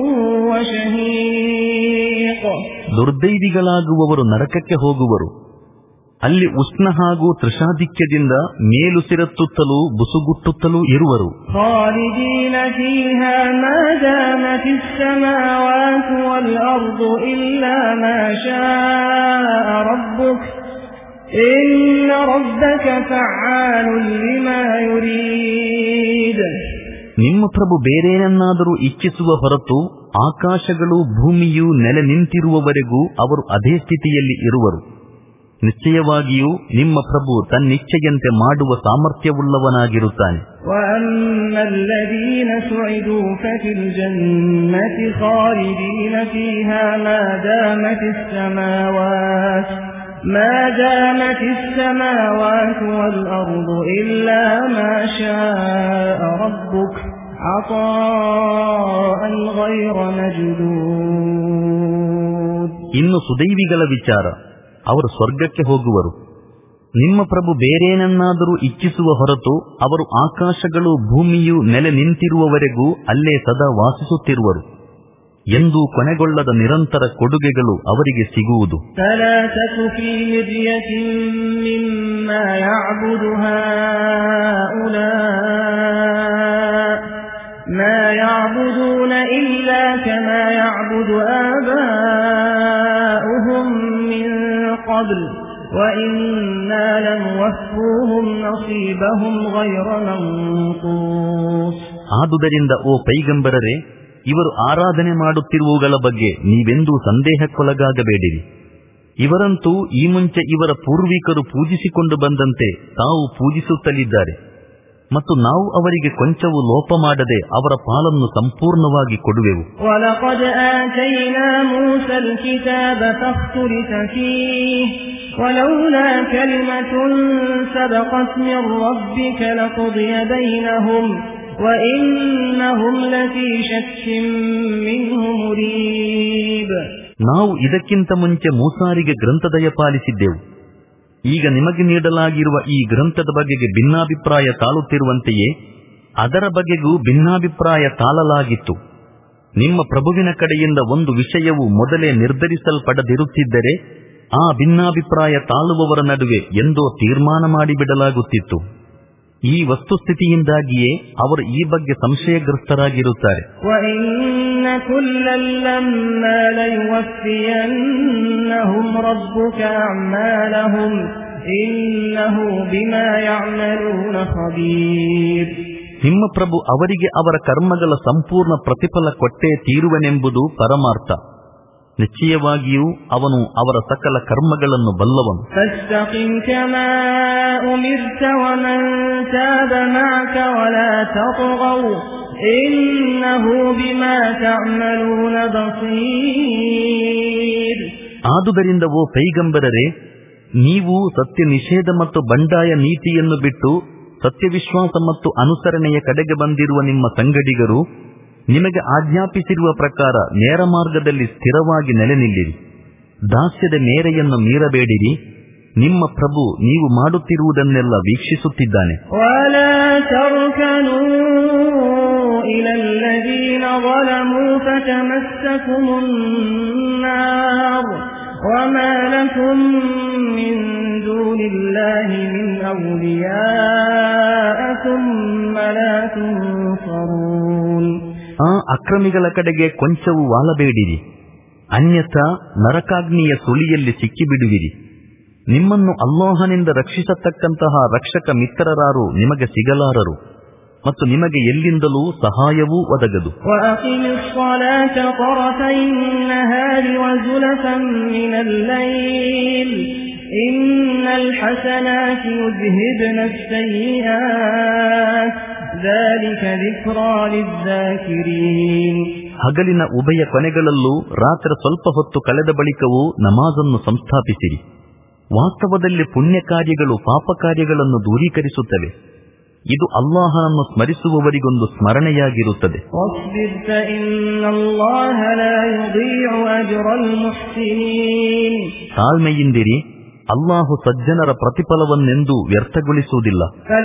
S1: وَشَهِيقٌ.
S2: ದುರ್ದೈವಿಗಳಾಗುವವರು ನರಕಕ್ಕೆ ಹೋಗುವರು. ಅಲ್ಲಿ ಉಷ್ಣ ಹಾಗೂ ತೃಷಾಧಿಕ್ಯದಿಂದ ಮೇಲುಸಿರತ್ತುತ್ತಲೂ ಬುಸುಗುಟ್ಟುತ್ತಲೂ ಇರುವರು.
S1: خَالِدِينَ فِيهَا مَا دَامَتِ السَّمَاوَاتُ وَالْأَرْضُ إِلَّا مَا شَاءَ رَبُّكَ إِنَّ رَبَّكَ فَعَّالٌ لِمَا يُرِيدُ.
S2: ನಿಮ್ಮ ಪ್ರಭು ಬೇರೇನನ್ನಾದರೂ ಇಚ್ಛಿಸುವ ಹೊರತು ಆಕಾಶಗಳು ಭೂಮಿಯು ನೆಲೆ ನಿಂತಿರುವವರೆಗೂ ಅವರು ಅದೇ ಸ್ಥಿತಿಯಲ್ಲಿ ಇರುವರು. ನಿಶ್ಚಯವಾಗಿಯೂ ನಿಮ್ಮ ಪ್ರಭು ತನ್ನಿಚ್ಛೆಯಂತೆ ಮಾಡುವ ಸಾಮರ್ಥ್ಯವುಳ್ಳವನಾಗಿರುತ್ತಾನೆ.
S1: وَأَمَّا الَّذِينَ سُعِدُوا فَفِي الْجَنَّةِ خَالِدِينَ فِيهَا مَا دَامَتِ السَّمَاوَاتُ مَا دَامَتِ السَّمَاوَاتُ وَالْأَرْضُ إِلَّا مَا شَاءَ رَبُّكَ عَطَاءً غَيْرَ مَجْدُودٍ.
S2: ಇನ್ನು ಸುದೈವಿಗಳ ವಿಚಾರ, ಅವರು ಸ್ವರ್ಗಕ್ಕೆ ಹೋಗುವರು. ನಿಮ್ಮ ಪ್ರಭು ಬೇರೇನನ್ನಾದರೂ ಇಚ್ಛಿಸುವ ಹೊರತು ಅವರು ಆಕಾಶಗಳು ಭೂಮಿಯು ನೆಲೆ ನಿಂತಿರುವವರೆಗೂ ಅಲ್ಲೇ ಸದಾ ವಾಸಿಸುತ್ತಿರುವರು. ಎಂದೂ ಕೊನೆಗೊಳ್ಳದ ನಿರಂತರ ಕೊಡುಗೆಗಳು ಅವರಿಗೆ ಸಿಗುವುದು.
S1: فَلَا تَكُ فِي مِرْيَةٍ مِّمَّا يَعْبُدُ هَٰؤُلَاءِ مَا يَعْبُدُونَ إِلَّا كَمَا يَعْبُدُ آبَاؤُهُم مِّن قَبْلُ وَإِنَّا لَمُوَفُّوهُمْ نَصِيبَهُمْ غَيْرَ مَنقُوصٍ.
S2: ಆದುದರಿಂದ ಓ ಪೈಗಂಬರರೇ, ಇವರು ಆರಾಧನೆ ಮಾಡುತ್ತಿರುವವುಗಳ ಬಗ್ಗೆ ನೀವೆಂದೂ ಸಂದೇಹಕ್ಕೊಳಗಾಗಬೇಡಿರಿ. ಇವರಂತೂ ಈ ಮುಂಚೆ ಇವರ ಪೂರ್ವಿಕರು ಪೂಜಿಸಿಕೊಂಡು ಬಂದಂತೆ ತಾವು ಪೂಜಿಸುತ್ತಲಿದ್ದಾರೆ. ಮತ್ತು ನಾವು ಅವರಿಗೆ ಕೊಂಚವೂ ಲೋಪ ಮಾಡದೆ ಅವರ ಪಾಲನ್ನು ಸಂಪೂರ್ಣವಾಗಿ ಕೊಡುವೆವು.
S1: وَلَقَدْ آتَيْنَا مُوسَى الْكِتَابَ فَاخْتُلِفَ فِيهِ وَلَوْلَا كَلِمَةٌ سَبَقَتْ مِنْ رَبِّكَ لَقُضِيَ بَيْنَهُمْ وَإِنَّهُمْ لَفِي شَكٍّ مِنْهُ مُرِيبٍ.
S2: ನಾವು ಇದಕ್ಕಿಂತ ಮುಂಚೆ ಮೂಸಾರಿಗೆ ಗ್ರಂಥದಯ ಪಾಲಿಸಿದ್ದೆವು. ಈಗ ನಿಮಗೆ ನೀಡಲಾಗಿರುವ ಈ ಗ್ರಂಥದ ಬಗೆಗೆ ಭಿನ್ನಾಭಿಪ್ರಾಯ ತಾಳುತ್ತಿರುವಂತೆಯೇ ಅದರ ಬಗೆಗೂ ಭಿನ್ನಾಭಿಪ್ರಾಯ ತಾಳಲಾಗಿತ್ತು. ನಿಮ್ಮ ಪ್ರಭುವಿನ ಕಡೆಯಿಂದ ಒಂದು ವಿಷಯವು ಮೊದಲೇ ನಿರ್ಧರಿಸಲ್ಪಡದಿರುತ್ತಿದ್ದರೆ ಆ ಭಿನ್ನಾಭಿಪ್ರಾಯ ತಾಳುವವರ ನಡುವೆ ಎಂದೋ ತೀರ್ಮಾನ ಮಾಡಿಬಿಡಲಾಗುತ್ತಿತ್ತು. ಈ ವಸ್ತುಸ್ಥಿತಿಯಿಂದಾಗಿಯೇ ಅವರು ಈ ಬಗ್ಗೆ ಸಂಶಯಗ್ರಸ್ತರಾಗಿರುತ್ತಾರೆ. ನಿಮ್ಮ ಪ್ರಭು ಅವರಿಗೆ ಅವರ ಕರ್ಮಗಳ ಸಂಪೂರ್ಣ ಪ್ರತಿಫಲ ಕೊಟ್ಟೇ ತೀರುವನೆಂಬುದು ಪರಮಾರ್ಥ. ನಿಶ್ಚಯವಾಗಿಯೂ ಅವನು ಅವರ ಸಕಲ ಕರ್ಮಗಳನ್ನು ಬಲ್ಲವನು. ಆದುದರಿಂದ ಓ ಪೈಗಂಬರರೇ, ನೀವು ಸತ್ಯ ನಿಷೇಧ ಮತ್ತು ಬಂಡಾಯ ನೀತಿಯನ್ನು ಬಿಟ್ಟು ಸತ್ಯವಿಶ್ವಾಸ ಮತ್ತು ಅನುಸರಣೆಯ ಕಡೆಗೆ ಬಂದಿರುವ ನಿಮ್ಮ ಸಂಗಡಿಗರು ನಿಮಗೆ ಆಜ್ಞಾಪಿಸಿರುವ ಪ್ರಕಾರ ನೇರ ಮಾರ್ಗದಲ್ಲಿ ಸ್ಥಿರವಾಗಿ ನೆಲೆ ನಿಲ್ಲಿರಿ. ದಾಸ್ಯದ ಮೇರೆಯನ್ನು ಮೀರಬೇಡಿರಿ. ನಿಮ್ಮ ಪ್ರಭು ನೀವು ಮಾಡುತ್ತಿರುವುದನ್ನೆಲ್ಲ ವೀಕ್ಷಿಸುತ್ತಿದ್ದಾನೆ. ಆ ಅಕ್ರಮಿಗಳ ಕಡೆಗೆ ಕೊಂಚವೂ ವಾಲಬೇಡಿರಿ, ಅನ್ಯಥಾ ನರಕಾಗ್ನಿಯ ಸುಳಿಯಲ್ಲಿ ಸಿಕ್ಕಿಬಿಡುವಿರಿ. ನಿಮ್ಮನ್ನು ಅಲ್ಲಾಹನಿಂದ ರಕ್ಷಿಸತಕ್ಕಂತಹ ರಕ್ಷಕ ಮಿತ್ರರಾರು ನಿಮಗೆ ಸಿಗಲಾರರು ಮತ್ತು ನಿಮಗೆ ಎಲ್ಲಿಂದಲೂ ಸಹಾಯವೂ ಒದಗದು. ಹಗಲಿನ ಉಭಯ ಕೊನೆಗಳಲ್ಲೂ ರಾತ್ರಿ ಸ್ವಲ್ಪ ಹೊತ್ತು ಕಳೆದ ಬಳಿಕವೂ ನಮಾಜನ್ನು ಸಂಸ್ಥಾಪಿಸಿರಿ. ವಾಸ್ತವದಲ್ಲಿ ಪುಣ್ಯ ಕಾರ್ಯಗಳು ಪಾಪ ಕಾರ್ಯಗಳನ್ನು ದೂರೀಕರಿಸುತ್ತವೆ. ಇದು ಅಲ್ಲಾಹನನ್ನು ಸ್ಮರಿಸುವವರಿಗೊಂದು ಸ್ಮರಣೆಯಾಗಿರುತ್ತದೆ. ತಾಳ್ಮೆಯಿಂದಿರಿ, ಅಲ್ಲಾಹು ಸಜ್ಜನರ ಪ್ರತಿಫಲವನ್ನೆಂದೂ ವ್ಯರ್ಥಗೊಳಿಸುವುದಿಲ್ಲ.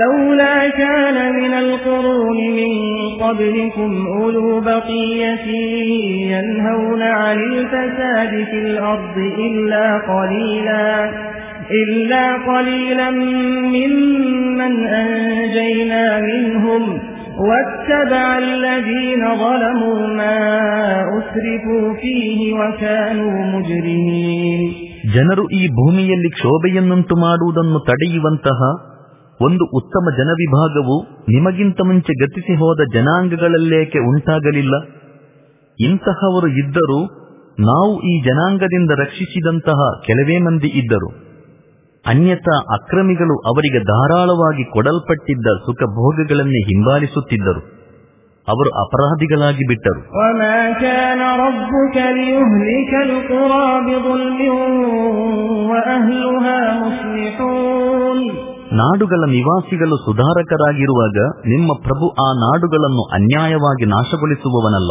S1: إلا قليلا ممن أنجينا منهم واتبع الذين ظلموا ما أسرفوا فيه وكانوا مجرمين.
S2: ಜನರು ಈ ಭೂಮಿಯಲ್ಲಿ ಕ್ಷೋಭೆಯನ್ನುಂಟು ಮಾಡುವುದನ್ನು ತಡೆಯುವಂತಹ ಒಂದು ಉತ್ತಮ ಜನವಿಭಾಗವು ನಿಮಗಿಂತ ಮುಂಚೆ ಗತಿಸಿ ಹೋದ ಜನಾಂಗಗಳಲ್ಲೇಕೆ ಉಂಟಾಗಲಿಲ್ಲ? ಇಂತಹವರು ಇದ್ದರೂ ನಾವು ಈ ಜನಾಂಗದಿಂದ ರಕ್ಷಿಸಿದಂತಹ ಕೆಲವೇ ಮಂದಿ ಇದ್ದರು. ಅನ್ಯಥಾ ಅಕ್ರಮಿಗಳು ಅವರಿಗೆ ಧಾರಾಳವಾಗಿ ಕೊಡಲ್ಪಟ್ಟಿದ್ದ ಸುಖ ಭೋಗಗಳನ್ನೇ ಹಿಂಬಾಲಿಸುತ್ತಿದ್ದರು. ಅವರು ಅಪರಾಧಿಗಳಾಗಿ ಬಿಟ್ಟರು. ನಾಡುಗಳ ನಿವಾಸಿಗಳು ಸುಧಾರಕರಾಗಿರುವಾಗ ನಿಮ್ಮ ಪ್ರಭು ಆ ನಾಡುಗಳನ್ನು ಅನ್ಯಾಯವಾಗಿ ನಾಶಗೊಳಿಸುವವನಲ್ಲ.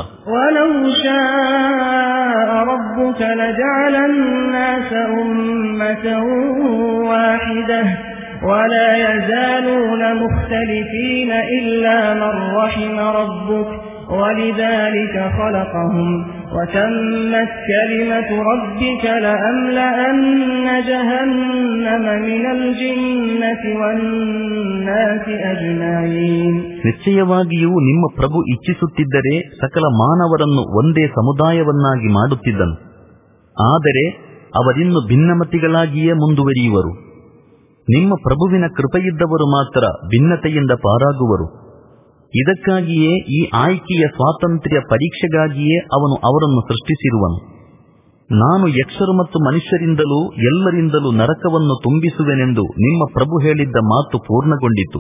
S1: ربك لجعل الناس أمة واحدة ولا يزالون مختلفين إلا من رحم ربك ولذلك خلقهم وتمت كلمة ربك لأملأن جهنم من الجنة والناس أجمعين.
S2: ನಿಶ್ಚಯವಾಗಿಯೂ ನಿಮ್ಮ ಪ್ರಭು ಇಚ್ಛಿಸುತ್ತಿದ್ದರೆ ಸಕಲ ಮಾನವರನ್ನು ಒಂದೇ ಸಮುದಾಯವನ್ನಾಗಿ ಮಾಡುತ್ತಿದ್ದನು. ಆದರೆ ಅವರಿನ್ನು ಭಿನ್ನಮತಿಗಳಾಗಿಯೇ ಮುಂದುವರಿಯುವರು. ನಿಮ್ಮ ಪ್ರಭುವಿನ ಕೃಪೆಯಿದ್ದವರು ಮಾತ್ರ ಭಿನ್ನತೆಯಿಂದ ಪಾರಾಗುವರು. ಇದಕ್ಕಾಗಿಯೇ ಈ ಆಯ್ಕೆಯ ಸ್ವಾತಂತ್ರ್ಯ ಪರೀಕ್ಷೆಗಾಗಿಯೇ ಅವನು ಅವರನ್ನು ಸೃಷ್ಟಿಸಿರುವನು. ನಾನು ಯಕ್ಷರು ಮತ್ತು ಮನುಷ್ಯರಿಂದಲೂ ಎಲ್ಲರಿಂದಲೂ ನರಕವನ್ನು ತುಂಬಿಸುವೆನೆಂದು ನಿಮ್ಮ ಪ್ರಭು ಹೇಳಿದ್ದ ಮಾತು ಪೂರ್ಣಗೊಂಡಿತು.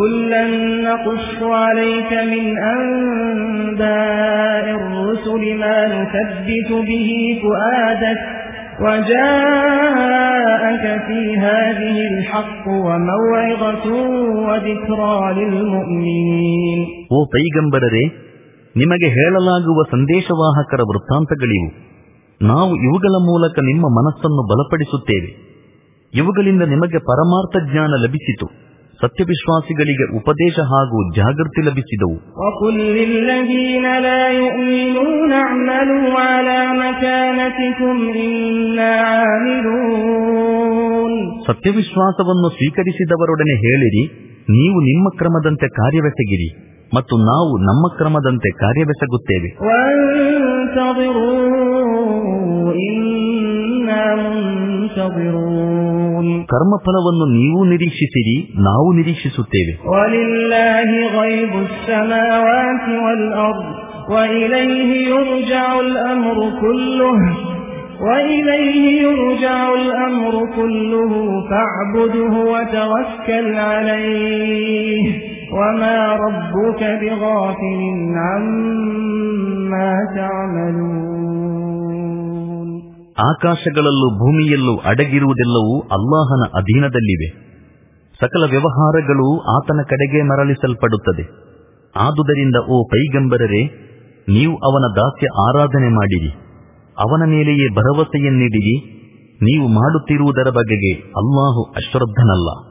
S2: ಓ ಪೈಗಂಬರರೇ, ನಿಮಗೆ ಹೇಳಲಾಗುವ ಸಂದೇಶವಾಹಕರ ವೃತ್ತಾಂತಗಳಿವು. ನಾವು ಇವುಗಳ ಮೂಲಕ ನಿಮ್ಮ ಮನಸ್ಸನ್ನು ಬಲಪಡಿಸುತ್ತೇವೆ. ಇವುಗಳಿಂದ ನಿಮಗೆ ಪರಮಾರ್ಥ ಜ್ಞಾನ ಲಭಿಸಿತು. ಸತ್ಯವಿಶ್ವಾಸಿಗಳಿಗೆ ಉಪದೇಶ ಹಾಗೂ ಜಾಗೃತಿ ಲಭಿಸಿದವು. ಸತ್ಯವಿಶ್ವಾಸವನ್ನು ಸ್ವೀಕರಿಸಿದವರೊಡನೆ ಹೇಳಿರಿ, ನೀವು ನಿಮ್ಮ ಕ್ರಮದಂತೆ ಕಾರ್ಯವೆಸಗಿರಿ ಮತ್ತು ನಾವು ನಮ್ಮ ಕ್ರಮದಂತೆ ಕಾರ್ಯವೆಸಗುತ್ತೇವೆ. ಕರ್ಮಫಲವನ್ನು ನೀವು ನಿರೀಕ್ಷಿಸಿರಿ, ನಾವು ನಿರೀಕ್ಷಿಸುತ್ತೇವೆ.
S1: وإليه يرجع الأمر كله فاعبده وتوكل عليه وما ربك بغافل عما تعملون.
S2: ಆಕಾಶಗಳಲ್ಲೂ ಭೂಮಿಯಲ್ಲೂ ಅಡಗಿರುವುದೆಲ್ಲವೂ ಅಲ್ಲಾಹನ ಅಧೀನದಲ್ಲಿವೆ. ಸಕಲ ವ್ಯವಹಾರಗಳು ಆತನ ಕಡೆಗೆ ಮರಳಿಸಲ್ಪಡುತ್ತದೆ. ಆದುದರಿಂದ ಓ ಪೈಗಂಬರರೇ, ನೀವು ಅವನ ದಾಸ್ಯ ಆರಾಧನೆ ಮಾಡಿರಿ, ಅವನ ಮೇಲೆಯೇ ಭರವಸೆಯನ್ನಿಡಿರಿ. ನೀವು ಮಾಡುತ್ತಿರುವುದರ ಬಗೆಗೆ ಅಲ್ಲಾಹು ಅಶ್ರದ್ಧನಲ್ಲ.